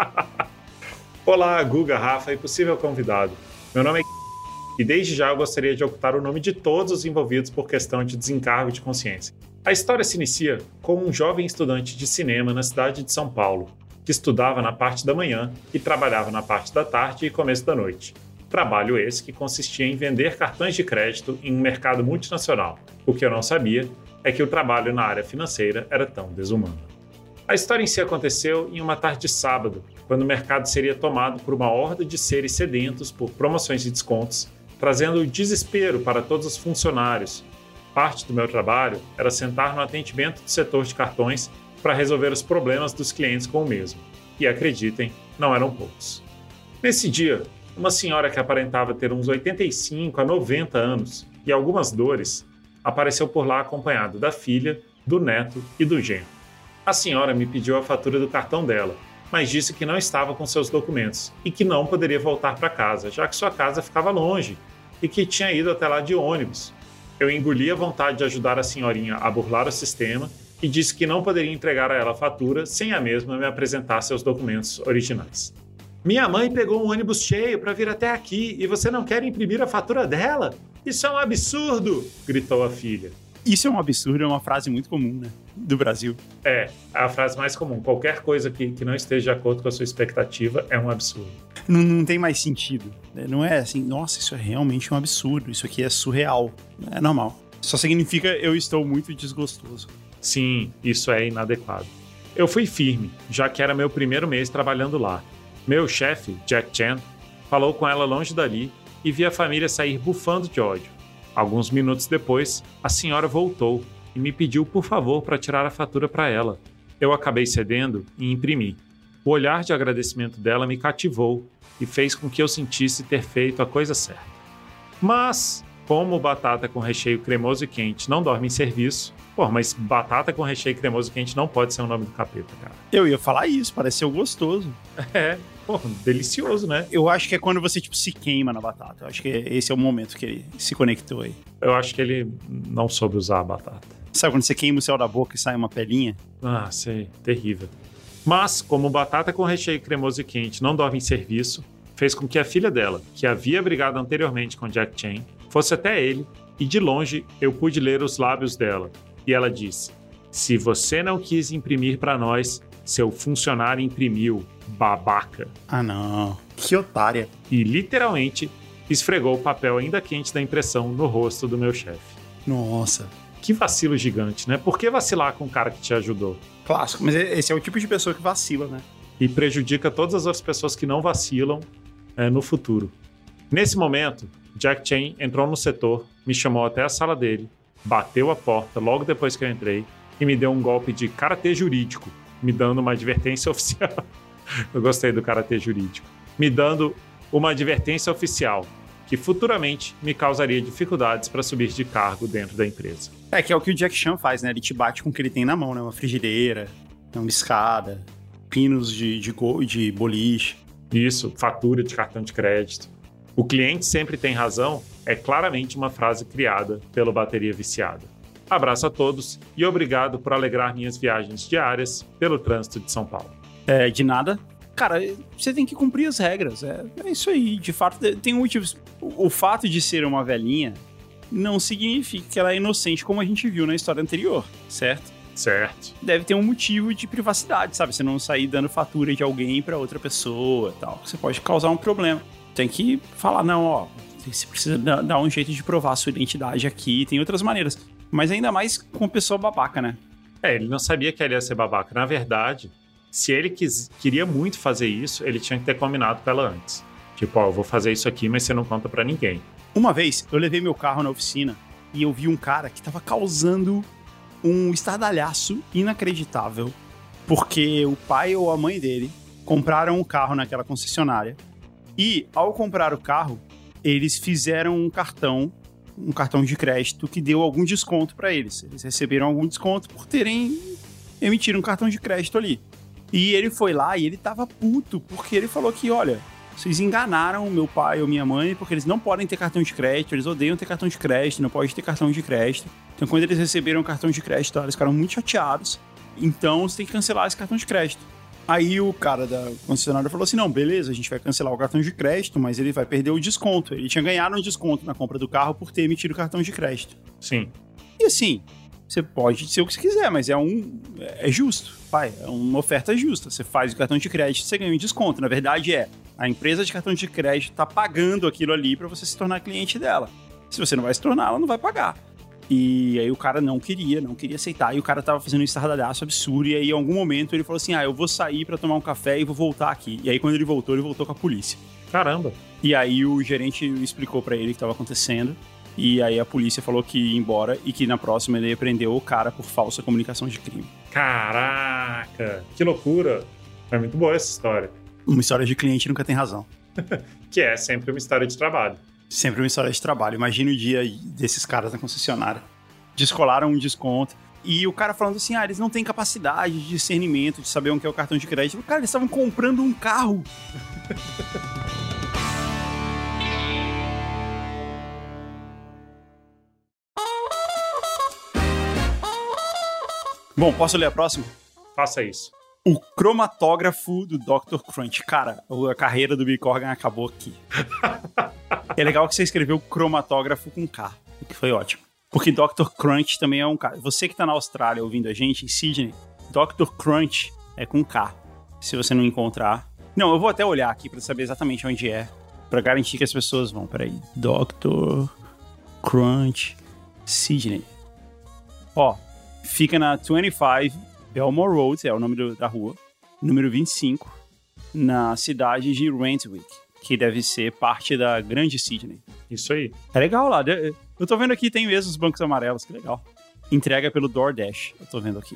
Olá, Guga, Rafa e possível convidado. Meu nome é e desde já eu gostaria de ocultar o nome de todos os envolvidos por questão de desencargo de consciência. A história se inicia com um jovem estudante de cinema na cidade de São Paulo, que estudava na parte da manhã e trabalhava na parte da tarde e começo da noite. Trabalho esse que consistia em vender cartões de crédito em um mercado multinacional. O que eu não sabia é que o trabalho na área financeira era tão desumano. A história em si aconteceu em uma tarde de sábado, quando o mercado seria tomado por uma horda de seres sedentos por promoções e descontos, trazendo desespero para todos os funcionários. Parte do meu trabalho era sentar no atendimento do setor de cartões para resolver os problemas dos clientes com o mesmo. E acreditem, não eram poucos. Nesse dia, uma senhora que aparentava ter uns 85 a 90 anos e algumas dores, apareceu por lá acompanhada da filha, do neto e do genro. A senhora me pediu a fatura do cartão dela, mas disse que não estava com seus documentos e que não poderia voltar para casa, já que sua casa ficava longe e que tinha ido até lá de ônibus. Eu engoli a vontade de ajudar a senhorinha a burlar o sistema e disse que não poderia entregar a ela a fatura sem a mesma me apresentar seus documentos originais. Minha mãe pegou um ônibus cheio para vir até aqui e você não quer imprimir a fatura dela? Isso é um absurdo! Gritou a filha. Isso é um absurdo, é uma frase muito comum, né? Do Brasil. É a frase mais comum. Qualquer coisa que não esteja de acordo com a sua expectativa é um absurdo. Não tem mais sentido. Não é assim, nossa, isso é realmente um absurdo. Isso aqui é surreal. É normal. Só significa eu estou muito desgostoso. Sim, isso é inadequado. Eu fui firme, já que era meu primeiro mês trabalhando lá. Meu chefe, Jack Chan, falou com ela longe dali e vi a família sair bufando de ódio. Alguns minutos depois, a senhora voltou e me pediu por favor para tirar a fatura para ela. Eu acabei cedendo e imprimi. O olhar de agradecimento dela me cativou e fez com que eu sentisse ter feito a coisa certa. Mas, como batata com recheio cremoso e quente não dorme em serviço... Pô, mas batata com recheio cremoso e quente não pode ser o nome do capeta, cara. Eu ia falar isso, pareceu gostoso. É, pô, delicioso, né? Eu acho que é quando você, tipo, se queima na batata. Eu acho que esse é o momento que ele se conectou aí. Eu acho que ele não soube usar a batata. Sabe quando você queima o céu da boca e sai uma pelinha? Ah, sei, terrível. Mas, como batata com recheio cremoso e quente não dorme em serviço, fez com que a filha dela, que havia brigado anteriormente com Jack Chan, fosse até ele e, de longe, eu pude ler os lábios dela. E ela disse, se você não quis imprimir para nós, seu funcionário imprimiu, babaca. Ah, não. Que otária. E, literalmente, esfregou o papel ainda quente da impressão no rosto do meu chefe. Nossa. Que vacilo gigante, né? Por que vacilar com o cara que te ajudou? Clássico, mas esse é o tipo de pessoa que vacila, né? E prejudica todas as outras pessoas que não vacilam no futuro. Nesse momento, Jack Chan entrou no setor, me chamou até a sala dele, bateu a porta logo depois que eu entrei e me deu um golpe de karatê jurídico, me dando uma advertência oficial. Eu gostei do karatê jurídico. Me dando uma advertência oficial que futuramente me causaria dificuldades para subir de cargo dentro da empresa. Que é o que o Jack Chan faz, né? Ele te bate com o que ele tem na mão, né? Uma frigideira, uma escada, pinos de boliche. Isso, fatura de cartão de crédito. O cliente sempre tem razão é claramente uma frase criada pelo Bateria Viciada. Abraço a todos e obrigado por alegrar minhas viagens diárias pelo trânsito de São Paulo. De nada. Cara, você tem que cumprir as regras. É isso aí. De fato, tem motivos. O fato de ser uma velhinha não significa que ela é inocente, como a gente viu na história anterior, certo? Certo. Deve ter um motivo de privacidade, sabe? Você não sair dando fatura de alguém pra outra pessoa e tal. Você pode causar um problema. Tem que falar, não, ó, você precisa dar um jeito de provar a sua identidade aqui. Tem outras maneiras. Mas ainda mais com pessoa babaca, né? Ele não sabia que ele ia ser babaca. Na verdade, se ele queria muito fazer isso, ele tinha que ter combinado com ela antes. Tipo, ó, eu vou fazer isso aqui, mas você não conta pra ninguém. Uma vez, eu levei meu carro na oficina e eu vi um cara que tava causando um estardalhaço inacreditável, porque o pai ou a mãe dele compraram um carro naquela concessionária e, ao comprar o carro, eles fizeram um cartão de crédito que deu algum desconto pra eles. Eles receberam algum desconto por terem emitido um cartão de crédito ali. E ele foi lá e ele tava puto, porque ele falou que, olha, vocês enganaram meu pai ou minha mãe, porque eles não podem ter cartão de crédito, eles odeiam ter cartão de crédito, não pode ter cartão de crédito. Então, quando eles receberam o cartão de crédito, eles ficaram muito chateados. Então, você tem que cancelar esse cartão de crédito. Aí o cara da concessionária falou assim, não, beleza, a gente vai cancelar o cartão de crédito, mas ele vai perder o desconto. Ele tinha ganhado um desconto na compra do carro por ter emitido o cartão de crédito. Sim. E assim, você pode ser o que você quiser, mas é justo, pai, é uma oferta justa. Você faz o cartão de crédito, você ganha um desconto. Na verdade a empresa de cartão de crédito tá pagando aquilo ali para você se tornar cliente dela. Se você não vai se tornar, ela não vai pagar. E aí o cara não queria aceitar, e o cara tava fazendo um estardalhaço absurdo, e aí em algum momento ele falou assim, eu vou sair pra tomar um café e vou voltar aqui. E aí quando ele voltou com a polícia. Caramba! E aí o gerente explicou pra ele o que tava acontecendo, e aí a polícia falou que ia embora, e que na próxima ele ia prender o cara por falsa comunicação de crime. Caraca! Que loucura! É muito boa essa história. Uma história de cliente nunca tem razão. Que é sempre uma história de trabalho. Sempre uma história de trabalho. Imagina o dia desses caras na concessionária. Descolaram um desconto. E o cara falando assim, eles não têm capacidade de discernimento, de saber o que é o cartão de crédito. Cara, eles estavam comprando um carro. Bom, posso ler a próxima? Faça isso. O cromatógrafo do Dr. Crunch. Cara, a carreira do Billy Corgan acabou aqui. É legal que você escreveu cromatógrafo com K, o que foi ótimo. Porque Dr. Crunch também é um K. Você que tá na Austrália ouvindo a gente, em Sydney, Dr. Crunch é com K. Se você não encontrar... Não, eu vou até olhar aqui pra saber exatamente onde é, pra garantir que as pessoas vão. Peraí. Dr. Crunch, Sydney. Ó, fica na 25... Belmore Road, é o nome da rua, número 25, na cidade de Randwick, que deve ser parte da Grande Sydney. Isso aí. É legal lá, eu tô vendo aqui, tem mesmo os bancos amarelos, que legal. Entrega pelo DoorDash, eu tô vendo aqui.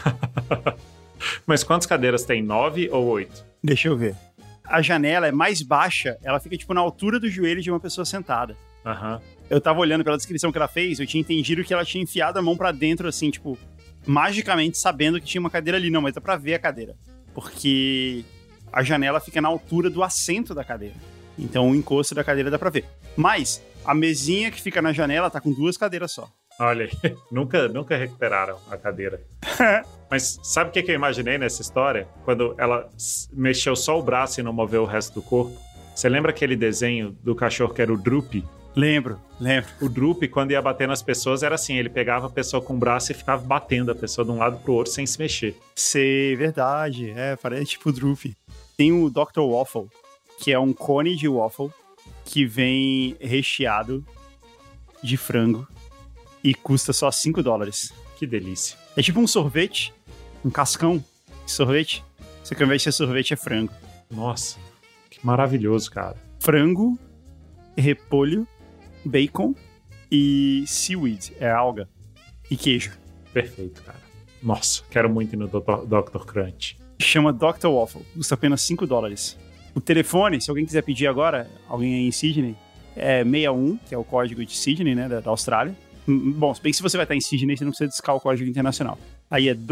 Mas quantas cadeiras tem? 9 ou 8? Deixa eu ver. A janela é mais baixa, ela fica tipo na altura do joelho de uma pessoa sentada. Aham. Eu tava olhando pela descrição que ela fez, eu tinha entendido que ela tinha enfiado a mão pra dentro, assim, tipo... magicamente sabendo que tinha uma cadeira ali. Não, mas dá pra ver a cadeira. Porque a janela fica na altura do assento da cadeira. Então o encosto da cadeira dá pra ver. Mas a mesinha que fica na janela tá com 2 cadeiras só. Olha aí, nunca recuperaram a cadeira. Mas sabe o que eu imaginei nessa história? Quando ela mexeu só o braço e não moveu o resto do corpo. Você lembra aquele desenho do cachorro que era o Droopy? Lembro. O Droopy, quando ia bater nas pessoas, era assim, ele pegava a pessoa com o braço e ficava batendo a pessoa de um lado pro outro sem se mexer. Sei, verdade. Parece tipo o Droopy. Tem o Dr. Waffle, que é um cone de waffle que vem recheado de frango e custa só $5. Que delícia. É tipo um sorvete, um cascão de sorvete, só que ao invés de ser sorvete é frango. Nossa, que maravilhoso, cara. Frango, repolho, bacon e seaweed, é alga, e queijo. Perfeito, cara. Nossa, quero muito ir no Dr. Crunch. Chama Dr. Waffle, custa apenas $5. O telefone, se alguém quiser pedir agora, alguém aí em Sydney, é 61, que é o código de Sydney, né, da Austrália. Bom, se bem que se você vai estar em Sydney, você não precisa discar o código internacional. Aí é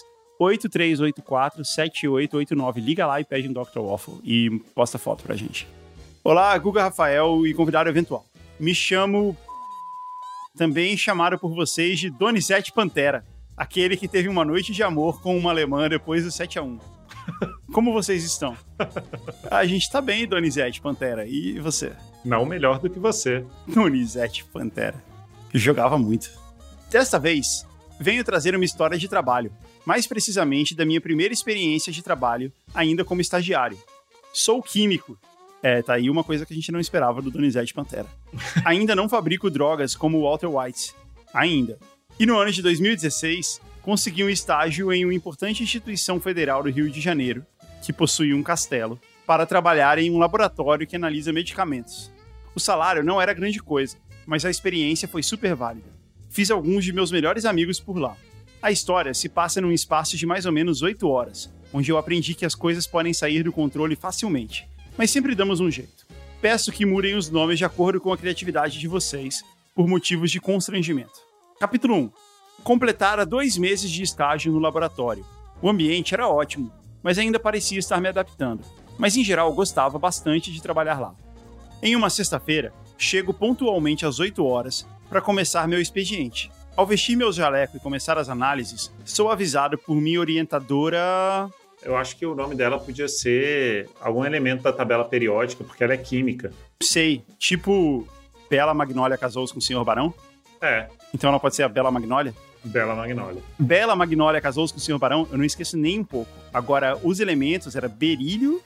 283847889. Liga lá e pede um Dr. Waffle e posta foto pra gente. Olá, Guga Rafael e convidado eventual. Me chamo, também chamado por vocês de Donizete Pantera, aquele que teve uma noite de amor com uma alemã depois do 7-1. Como vocês estão? A gente tá bem, Donizete Pantera. E você? Não melhor do que você. Donizete Pantera. Jogava muito. Desta vez, venho trazer uma história de trabalho. Mais precisamente da minha primeira experiência de trabalho, ainda como estagiário. Sou químico. Tá aí uma coisa que a gente não esperava do Donizete Pantera. Ainda não fabrico drogas como o Walter White. Ainda. E no ano de 2016, consegui um estágio em uma importante instituição federal do Rio de Janeiro, que possui um castelo, para trabalhar em um laboratório que analisa medicamentos. O salário não era grande coisa, mas a experiência foi super válida. Fiz alguns de meus melhores amigos por lá. A história se passa num espaço de mais ou menos 8 horas, onde eu aprendi que as coisas podem sair do controle facilmente, mas sempre damos um jeito. Peço que mudem os nomes de acordo com a criatividade de vocês, por motivos de constrangimento. Capítulo 1. Completara 2 meses de estágio no laboratório. O ambiente era ótimo, mas ainda parecia estar me adaptando. Mas em geral gostava bastante de trabalhar lá. Em uma sexta-feira, chego pontualmente às 8 horas para começar meu expediente. Ao vestir meu jaleco e começar as análises, sou avisado por minha orientadora... Eu acho que o nome dela podia ser algum elemento da tabela periódica, porque ela é química. Sei, tipo Bela Magnólia casou-se com o Sr. Barão? É. Então ela pode ser a Bela Magnólia? Bela Magnólia. Bela Magnólia casou-se com o Sr. Barão, eu não esqueço nem um pouco. Agora, os elementos era berílio,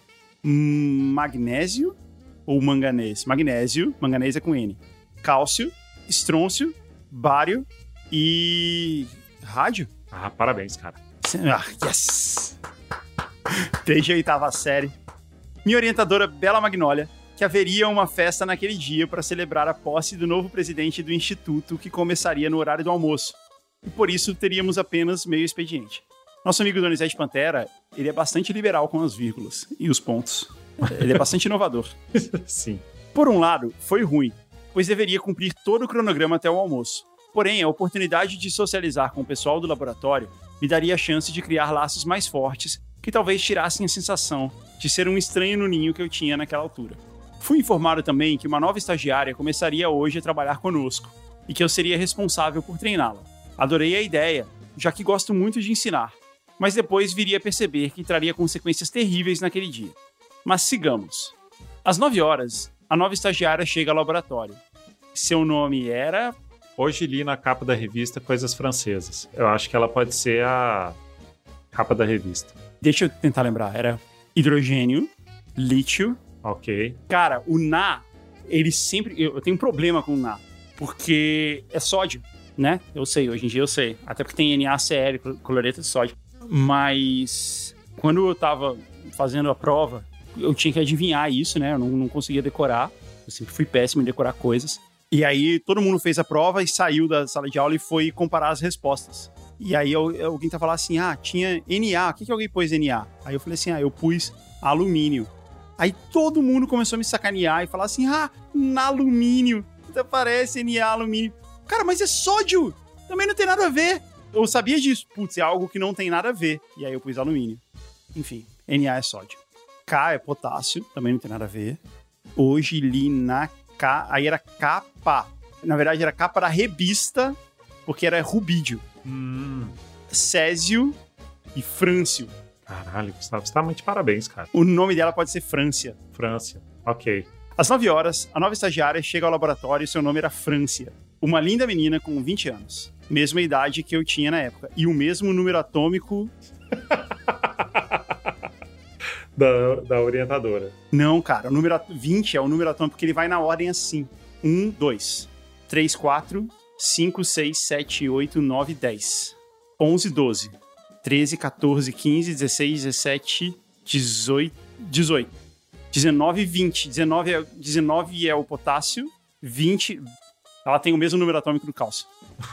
magnésio ou manganês. Manganês é com N. Cálcio, estrôncio, bário e... rádio? Ah, parabéns, cara. Yes! Desde a 8ª série. Minha orientadora, Bela Magnólia, que haveria uma festa naquele dia para celebrar a posse do novo presidente do instituto, que começaria no horário do almoço. E por isso teríamos apenas meio expediente. Nosso amigo Donizete Pantera, ele é bastante liberal com as vírgulas e os pontos. Ele é bastante inovador. Sim. Por um lado, foi ruim, pois deveria cumprir todo o cronograma até o almoço. Porém, a oportunidade de socializar com o pessoal do laboratório me daria a chance de criar laços mais fortes que talvez tirassem a sensação de ser um estranho no ninho que eu tinha naquela altura. Fui informado também que uma nova estagiária começaria hoje a trabalhar conosco e que eu seria responsável por treiná-la. Adorei a ideia, já que gosto muito de ensinar, mas depois viria a perceber que traria consequências terríveis naquele dia. Mas sigamos. Às 9 horas, a nova estagiária chega ao laboratório. Seu nome era... Hoje li na capa da revista Coisas Francesas. Eu acho que ela pode ser a capa da revista. Deixa eu tentar lembrar. Era hidrogênio, lítio... Ok. Cara, o Na, ele sempre... Eu tenho um problema com o Na, porque é sódio, né? Eu sei, hoje em dia eu sei. Até porque tem NaCl, cloreto de sódio. Mas quando eu tava fazendo a prova, eu tinha que adivinhar isso, né? Eu não conseguia decorar. Eu sempre fui péssimo em decorar coisas. E aí todo mundo fez a prova e saiu da sala de aula e foi comparar as respostas. E aí alguém tá falando assim, tinha Na, o que alguém pôs Na? Aí eu falei assim, eu pus alumínio. Aí todo mundo começou a me sacanear e falar assim, na alumínio, até parece Na alumínio. Cara, mas é sódio, também não tem nada a ver. Eu sabia disso, putz, é algo que não tem nada a ver. E aí eu pus alumínio. Enfim, Na é sódio. K é potássio, também não tem nada a ver. Hoje li na K, aí era capa. Na verdade era capa da revista, porque era rubídio. Césio e frâncio. Caralho, Gustavo, você tá muito de parabéns, cara. O nome dela pode ser Frância. Frância, ok. Às 9 horas, a nova estagiária chega ao laboratório e seu nome era Frância. Uma linda menina com 20 anos. Mesma idade que eu tinha na época. E o mesmo número atômico... da orientadora. Não, cara. O número 20 é o número atômico que ele vai na ordem assim. 1, 2, 3, 4, 5, 6, 7, 8, 9, 10. 11, 12. 13, 14, 15, 16, 17, 18. 19, 20. 19 é o potássio. 20... Ela tem o mesmo número atômico do cálcio.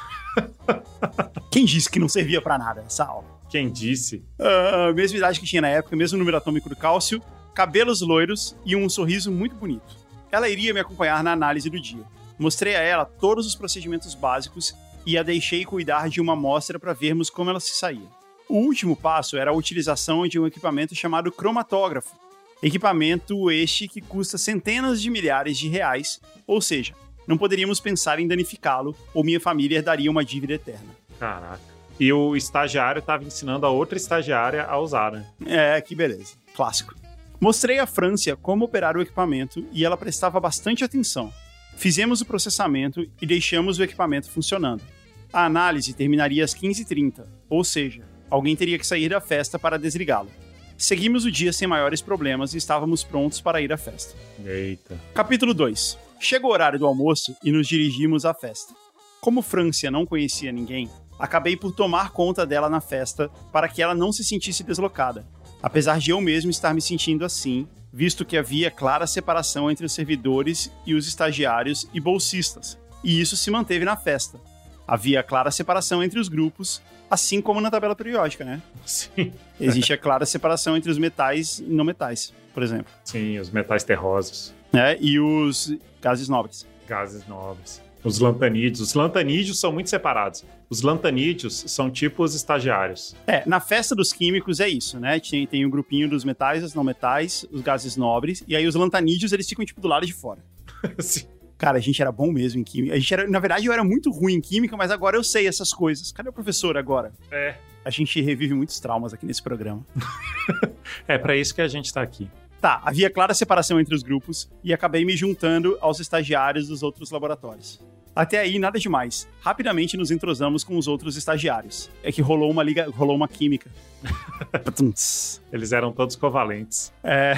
Quem disse que não servia pra nada essa aula? Quem disse? Mesma idade que tinha na época, mesmo número atômico do cálcio, cabelos loiros e um sorriso muito bonito. Ela iria me acompanhar na análise do dia. Mostrei a ela todos os procedimentos básicos e a deixei cuidar de uma amostra para vermos como ela se saía. O último passo era a utilização de um equipamento chamado cromatógrafo. Equipamento este que custa centenas de milhares de reais, ou seja, não poderíamos pensar em danificá-lo ou minha família herdaria uma dívida eterna. Caraca. E o estagiário estava ensinando a outra estagiária a usar, né? Que beleza. Clássico. Mostrei a Francia como operar o equipamento e ela prestava bastante atenção. Fizemos o processamento e deixamos o equipamento funcionando. A análise terminaria às 15h30, ou seja, alguém teria que sair da festa para desligá-lo. Seguimos o dia sem maiores problemas e estávamos prontos para ir à festa. Eita. Capítulo 2. Chega o horário do almoço e nos dirigimos à festa. Como Francia não conhecia ninguém, acabei por tomar conta dela na festa para que ela não se sentisse deslocada, apesar de eu mesmo estar me sentindo assim, visto que havia clara separação entre os servidores e os estagiários e bolsistas, e isso se manteve na festa. Havia clara separação entre os grupos, assim como na tabela periódica, né? Sim. Existe a clara separação entre os metais e não metais, por exemplo. Sim, os metais terrosos. E os gases nobres. Gases nobres. Os lantanídeos. Os lantanídeos são muito separados. Os lantanídeos são tipo os estagiários. Na festa dos químicos é isso, né? Tem um grupinho dos metais, os não metais, os gases nobres, e aí os lantanídeos, eles ficam tipo do lado de fora. Sim. Cara, a gente era bom mesmo em química. Na verdade, eu era muito ruim em química, mas agora eu sei essas coisas. Cadê o professor agora? A gente revive muitos traumas aqui nesse programa. É pra isso que a gente tá aqui. Havia clara separação entre os grupos e acabei me juntando aos estagiários dos outros laboratórios. Até aí, nada demais. Rapidamente nos entrosamos com os outros estagiários. É que rolou uma química. Eles eram todos covalentes.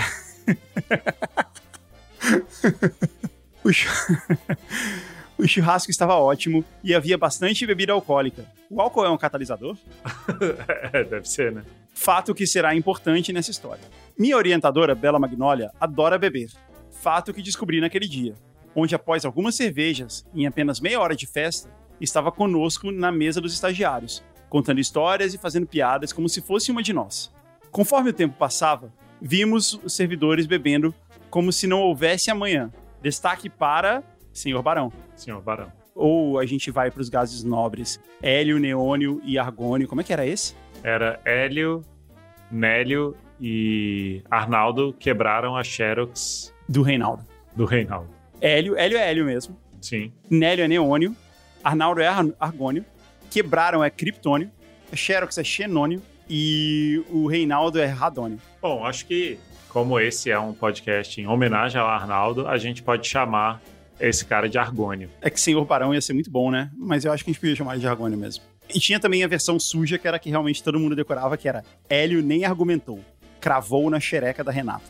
O churrasco estava ótimo e havia bastante bebida alcoólica. O álcool é um catalisador? Deve ser, né? Fato que será importante nessa história. Minha orientadora, Bela Magnólia, adora beber. Fato que descobri naquele dia, onde após algumas cervejas, em apenas meia hora de festa, estava conosco na mesa dos estagiários, contando histórias e fazendo piadas como se fosse uma de nós. Conforme o tempo passava, vimos os servidores bebendo como se não houvesse amanhã. Destaque para Senhor Barão. Senhor Barão. Ou a gente vai para os gases nobres, hélio, neônio e argônio. Como é que era esse? Era Hélio, Nélio e Arnaldo quebraram a Xerox do Reinaldo. Hélio é hélio mesmo. Sim. Nélio é neônio. Arnaldo é argônio. Quebraram é criptônio. A Xerox é xenônio. E o Reinaldo é radônio. Bom, acho que como esse é um podcast em homenagem ao Arnaldo, a gente pode chamar esse cara de argônio. É que Senhor Barão ia ser muito bom, né? Mas eu acho que a gente podia chamar ele de argônio mesmo. E tinha também a versão suja, que era que realmente todo mundo decorava, que era Hélio nem argumentou. Cravou na xereca da Renata.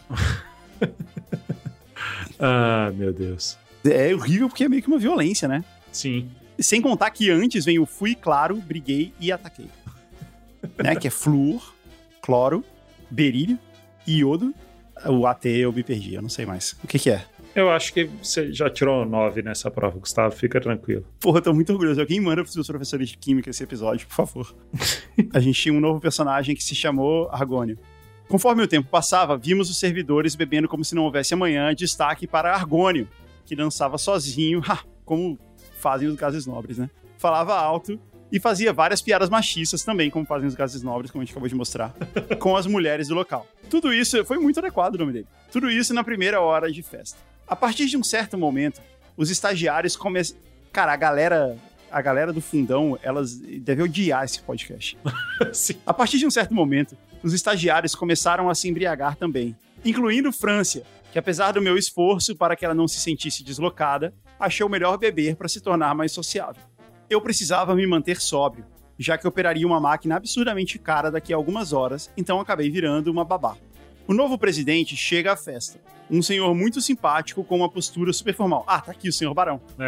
Meu Deus. É horrível porque é meio que uma violência, né? Sim. Sem contar que antes vem o fui claro, briguei e ataquei. Né? Que é flúor, cloro, berílio, iodo. O AT eu me perdi, eu não sei mais. O que é? Eu acho que você já tirou 9 nessa prova, Gustavo. Fica tranquilo. Porra, eu tô muito orgulhoso. Alguém manda pros seus professores de química esse episódio, por favor. A gente tinha um novo personagem que se chamou Argônio. Conforme o tempo passava, vimos os servidores bebendo como se não houvesse amanhã, destaque para Argônio, que dançava sozinho, como fazem os gases nobres, né? Falava alto e fazia várias piadas machistas também, como fazem os gases nobres, como a gente acabou de mostrar, com as mulheres do local. Tudo isso, foi muito adequado o nome dele, tudo isso na primeira hora de festa. A partir de um certo momento, os estagiários começaram... Cara, a galera do fundão, elas devem odiar esse podcast. Sim. A partir de um certo momento, os estagiários começaram a se embriagar também, incluindo Francia, que apesar do meu esforço para que ela não se sentisse deslocada, achou melhor beber para se tornar mais sociável. Eu precisava me manter sóbrio, já que operaria uma máquina absurdamente cara daqui a algumas horas, então acabei virando uma babá. O novo presidente chega à festa. Um senhor muito simpático com uma postura super formal. Tá aqui o senhor Barão.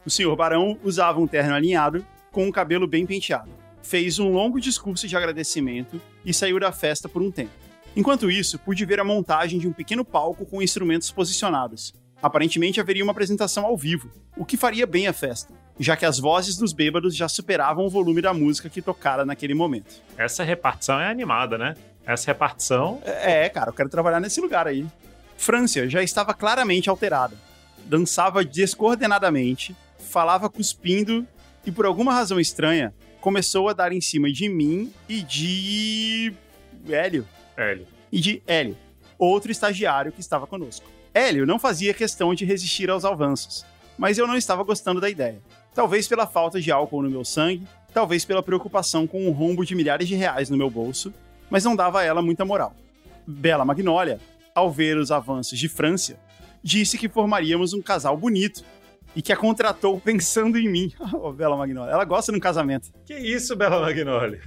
O senhor Barão usava um terno alinhado com um cabelo bem penteado. Fez um longo discurso de agradecimento e saiu da festa por um tempo. Enquanto isso, pude ver a montagem de um pequeno palco com instrumentos posicionados. Aparentemente haveria uma apresentação ao vivo, o que faria bem a festa, já que as vozes dos bêbados já superavam o volume da música que tocara naquele momento. Essa repartição é animada, né? Essa repartição... Cara, eu quero trabalhar nesse lugar aí. Frância já estava claramente alterada. Dançava descoordenadamente, falava cuspindo e, por alguma razão estranha, começou a dar em cima de mim e de... Hélio. E de Hélio, outro estagiário que estava conosco. Hélio não fazia questão de resistir aos avanços, mas eu não estava gostando da ideia. Talvez pela falta de álcool no meu sangue, talvez pela preocupação com um rombo de milhares de reais no meu bolso, mas não dava a ela muita moral. Bela Magnólia, ao ver os avanços de Frância, disse que formaríamos um casal bonito e que a contratou pensando em mim. Oh, Bela Magnólia, ela gosta de um casamento. Que isso, Bela Magnólia?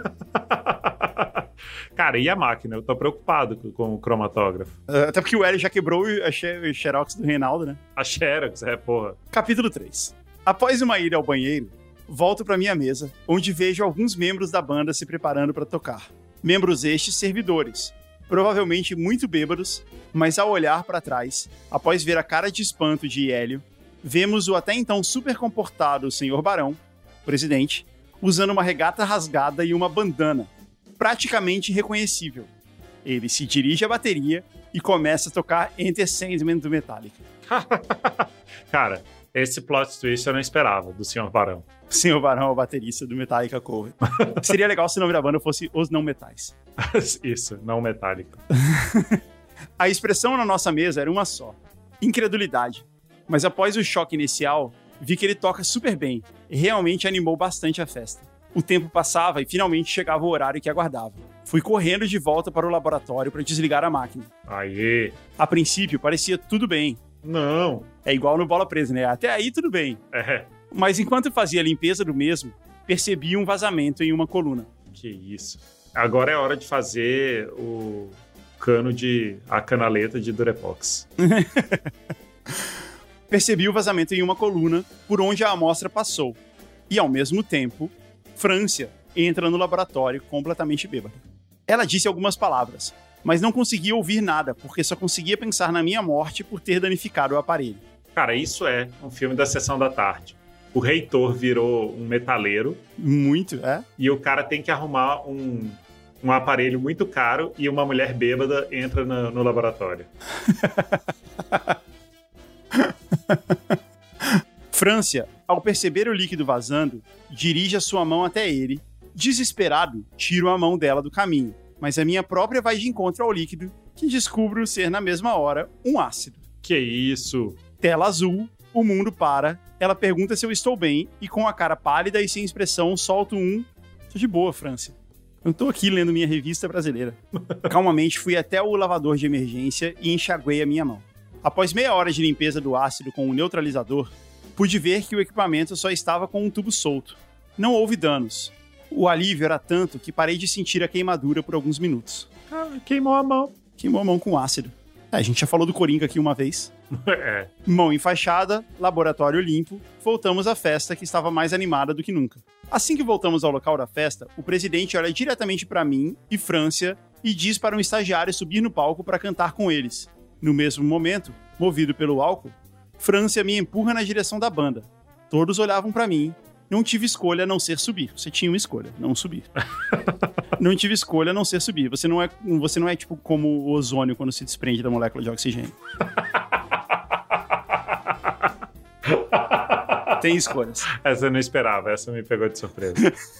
Cara, e a máquina? Eu tô preocupado com o cromatógrafo. Até porque o Hélio já quebrou o xerox do Reinaldo, né? A xerox, porra. Capítulo 3. Após uma ida ao banheiro, volto pra minha mesa, onde vejo alguns membros da banda se preparando para tocar. Membros estes servidores, provavelmente muito bêbados, mas ao olhar para trás, após ver a cara de espanto de Hélio, vemos o até então super comportado Sr. Barão, presidente, usando uma regata rasgada e uma bandana, praticamente irreconhecível. Ele se dirige à bateria e começa a tocar Enter Sandman do Metallica. Cara, esse plot twist eu não esperava, do Sr. Barão. O Sr. Barão é o baterista do Metallica cover. Seria legal se o nome da banda fosse Os Não Metais. Isso, não Metallica. A expressão na nossa mesa era uma só: incredulidade. Mas após o choque inicial, vi que ele toca super bem e realmente animou bastante a festa. O tempo passava e finalmente chegava o horário que aguardava. Fui correndo de volta para o laboratório para desligar a máquina. Aê! A princípio, parecia tudo bem. Não! É igual no Bola Presa, né? Até aí tudo bem. Mas enquanto eu fazia a limpeza do mesmo, percebi um vazamento em uma coluna. Que isso. Agora é hora de fazer a canaleta de Durepox. Percebi o vazamento em uma coluna por onde a amostra passou. E, ao mesmo tempo, Frância entra no laboratório completamente bêbada. Ela disse algumas palavras, mas não conseguia ouvir nada, porque só conseguia pensar na minha morte por ter danificado o aparelho. Cara, isso é um filme da Sessão da Tarde. O reitor virou um metaleiro. Muito, é? E o cara tem que arrumar um aparelho muito caro e uma mulher bêbada entra no laboratório. Frância, ao perceber o líquido vazando, dirige a sua mão até ele. Desesperado, tiro a mão dela do caminho, mas a minha própria vai de encontro ao líquido, que descubro ser na mesma hora um ácido. Que isso? Tela azul, o mundo para, ela pergunta se eu estou bem e com a cara pálida e sem expressão solto um: tô de boa, Frância. Eu tô aqui lendo minha revista brasileira. Calmamente fui até o lavador de emergência e enxaguei a minha mão. Após meia hora de limpeza do ácido com o neutralizador, pude ver que o equipamento só estava com um tubo solto. Não houve danos. O alívio era tanto que parei de sentir a queimadura por alguns minutos. Queimou a mão. Queimou a mão com ácido. A gente já falou do Coringa aqui uma vez. Mão enfaixada, laboratório limpo, voltamos à festa que estava mais animada do que nunca. Assim que voltamos ao local da festa, o presidente olha diretamente para mim e Frância e diz para um estagiário subir no palco para cantar com eles. No mesmo momento, movido pelo álcool, Frância me empurra na direção da banda. Todos olhavam para mim. Não tive escolha a não ser subir. Você tinha uma escolha, não subir. Não tive escolha a não ser subir. Você não é tipo como o ozônio quando se desprende da molécula de oxigênio. Tem escolhas. Essa eu não esperava, essa me pegou de surpresa.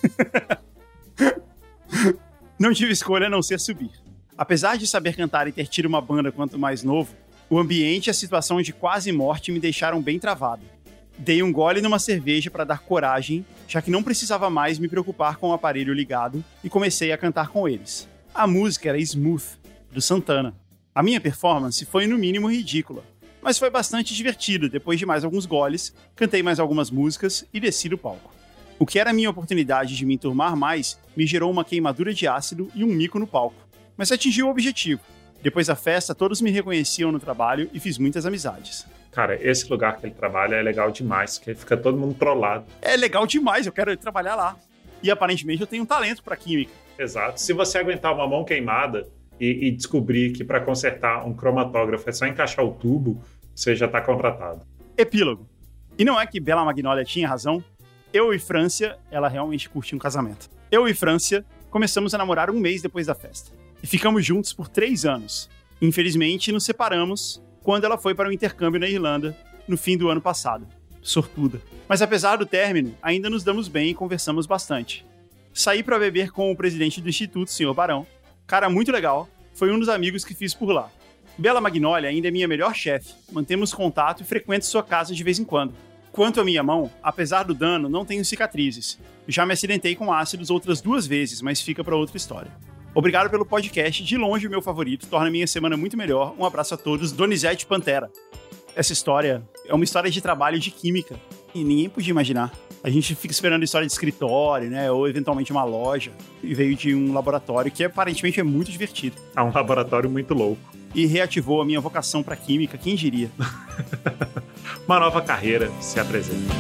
Não tive escolha a não ser subir. Apesar de saber cantar e ter tido uma banda quanto mais novo, o ambiente e a situação de quase morte me deixaram bem travado. Dei um gole numa cerveja para dar coragem, já que não precisava mais me preocupar com o aparelho ligado, e comecei a cantar com eles. A música era Smooth, do Santana. A minha performance foi no mínimo ridícula, mas foi bastante divertido. Depois de mais alguns goles, cantei mais algumas músicas e desci do palco. O que era a minha oportunidade de me enturmar mais, me gerou uma queimadura de ácido e um mico no palco. Mas atingi o objetivo. Depois da festa, todos me reconheciam no trabalho e fiz muitas amizades. Cara, esse lugar que ele trabalha é legal demais, que fica todo mundo trollado. É legal demais, eu quero trabalhar lá. E aparentemente eu tenho um talento pra química. Exato. Se você aguentar uma mão queimada e descobrir que para consertar um cromatógrafo é só encaixar o tubo, você já tá contratado. Epílogo. E não é que Bela Magnólia tinha razão? Eu e Frância, ela realmente curte um casamento. Eu e Frância começamos a namorar um mês depois da festa. E ficamos juntos por 3 anos. Infelizmente, nos separamos quando ela foi para um intercâmbio na Irlanda, no fim do ano passado. Sortuda. Mas apesar do término, ainda nos damos bem e conversamos bastante. Saí para beber com o presidente do instituto, Sr. Barão. Cara muito legal, foi um dos amigos que fiz por lá. Bela Magnólia ainda é minha melhor chefe, mantemos contato e frequento sua casa de vez em quando. Quanto à minha mão, apesar do dano, não tenho cicatrizes. Já me acidentei com ácidos outras 2 vezes, mas fica para outra história. Obrigado pelo podcast, de longe o meu favorito, torna minha semana muito melhor. Um abraço a todos, Donizete Pantera. Essa história é uma história de trabalho de química, e ninguém podia imaginar. A gente fica esperando história de escritório, né, ou eventualmente uma loja, e veio de um laboratório que aparentemente é muito divertido. É um laboratório muito louco. E reativou a minha vocação para química, quem diria? Uma nova carreira se apresenta.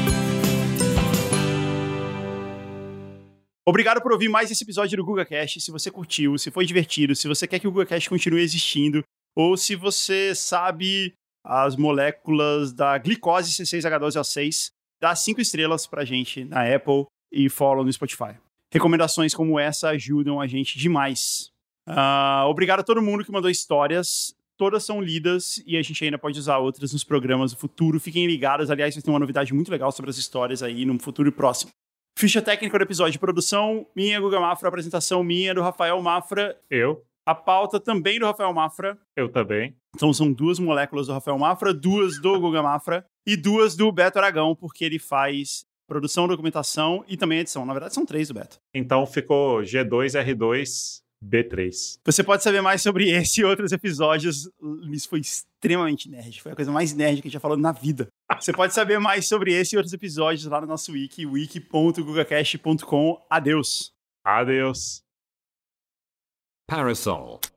Obrigado por ouvir mais esse episódio do GugaCast. Se você curtiu, se foi divertido, se você quer que o GugaCast continue existindo, ou se você sabe as moléculas da glicose C6H12O6, dá 5 estrelas pra gente na Apple e follow no Spotify. Recomendações como essa ajudam a gente demais. Obrigado a todo mundo que mandou histórias. Todas são lidas e a gente ainda pode usar outras nos programas do futuro. Fiquem ligados. Aliás, vai ter uma novidade muito legal sobre as histórias aí no futuro próximo. Ficha técnica do episódio de produção, minha, Guga Mafra. Apresentação minha, do Rafael Mafra. Eu. A pauta também do Rafael Mafra. Eu também. Então são 2 moléculas do Rafael Mafra, 2 do Guga Mafra e 2 do Beto Aragão, porque ele faz produção, documentação e também edição. Na verdade, são 3 do Beto. Então ficou G2R2 B3. Você pode saber mais sobre esse e outros episódios. Isso foi extremamente nerd. Foi a coisa mais nerd que a gente já falou na vida. Você pode saber mais sobre esse e outros episódios lá no nosso wiki, wiki.gugacast.com. Adeus. Adeus. Parasol.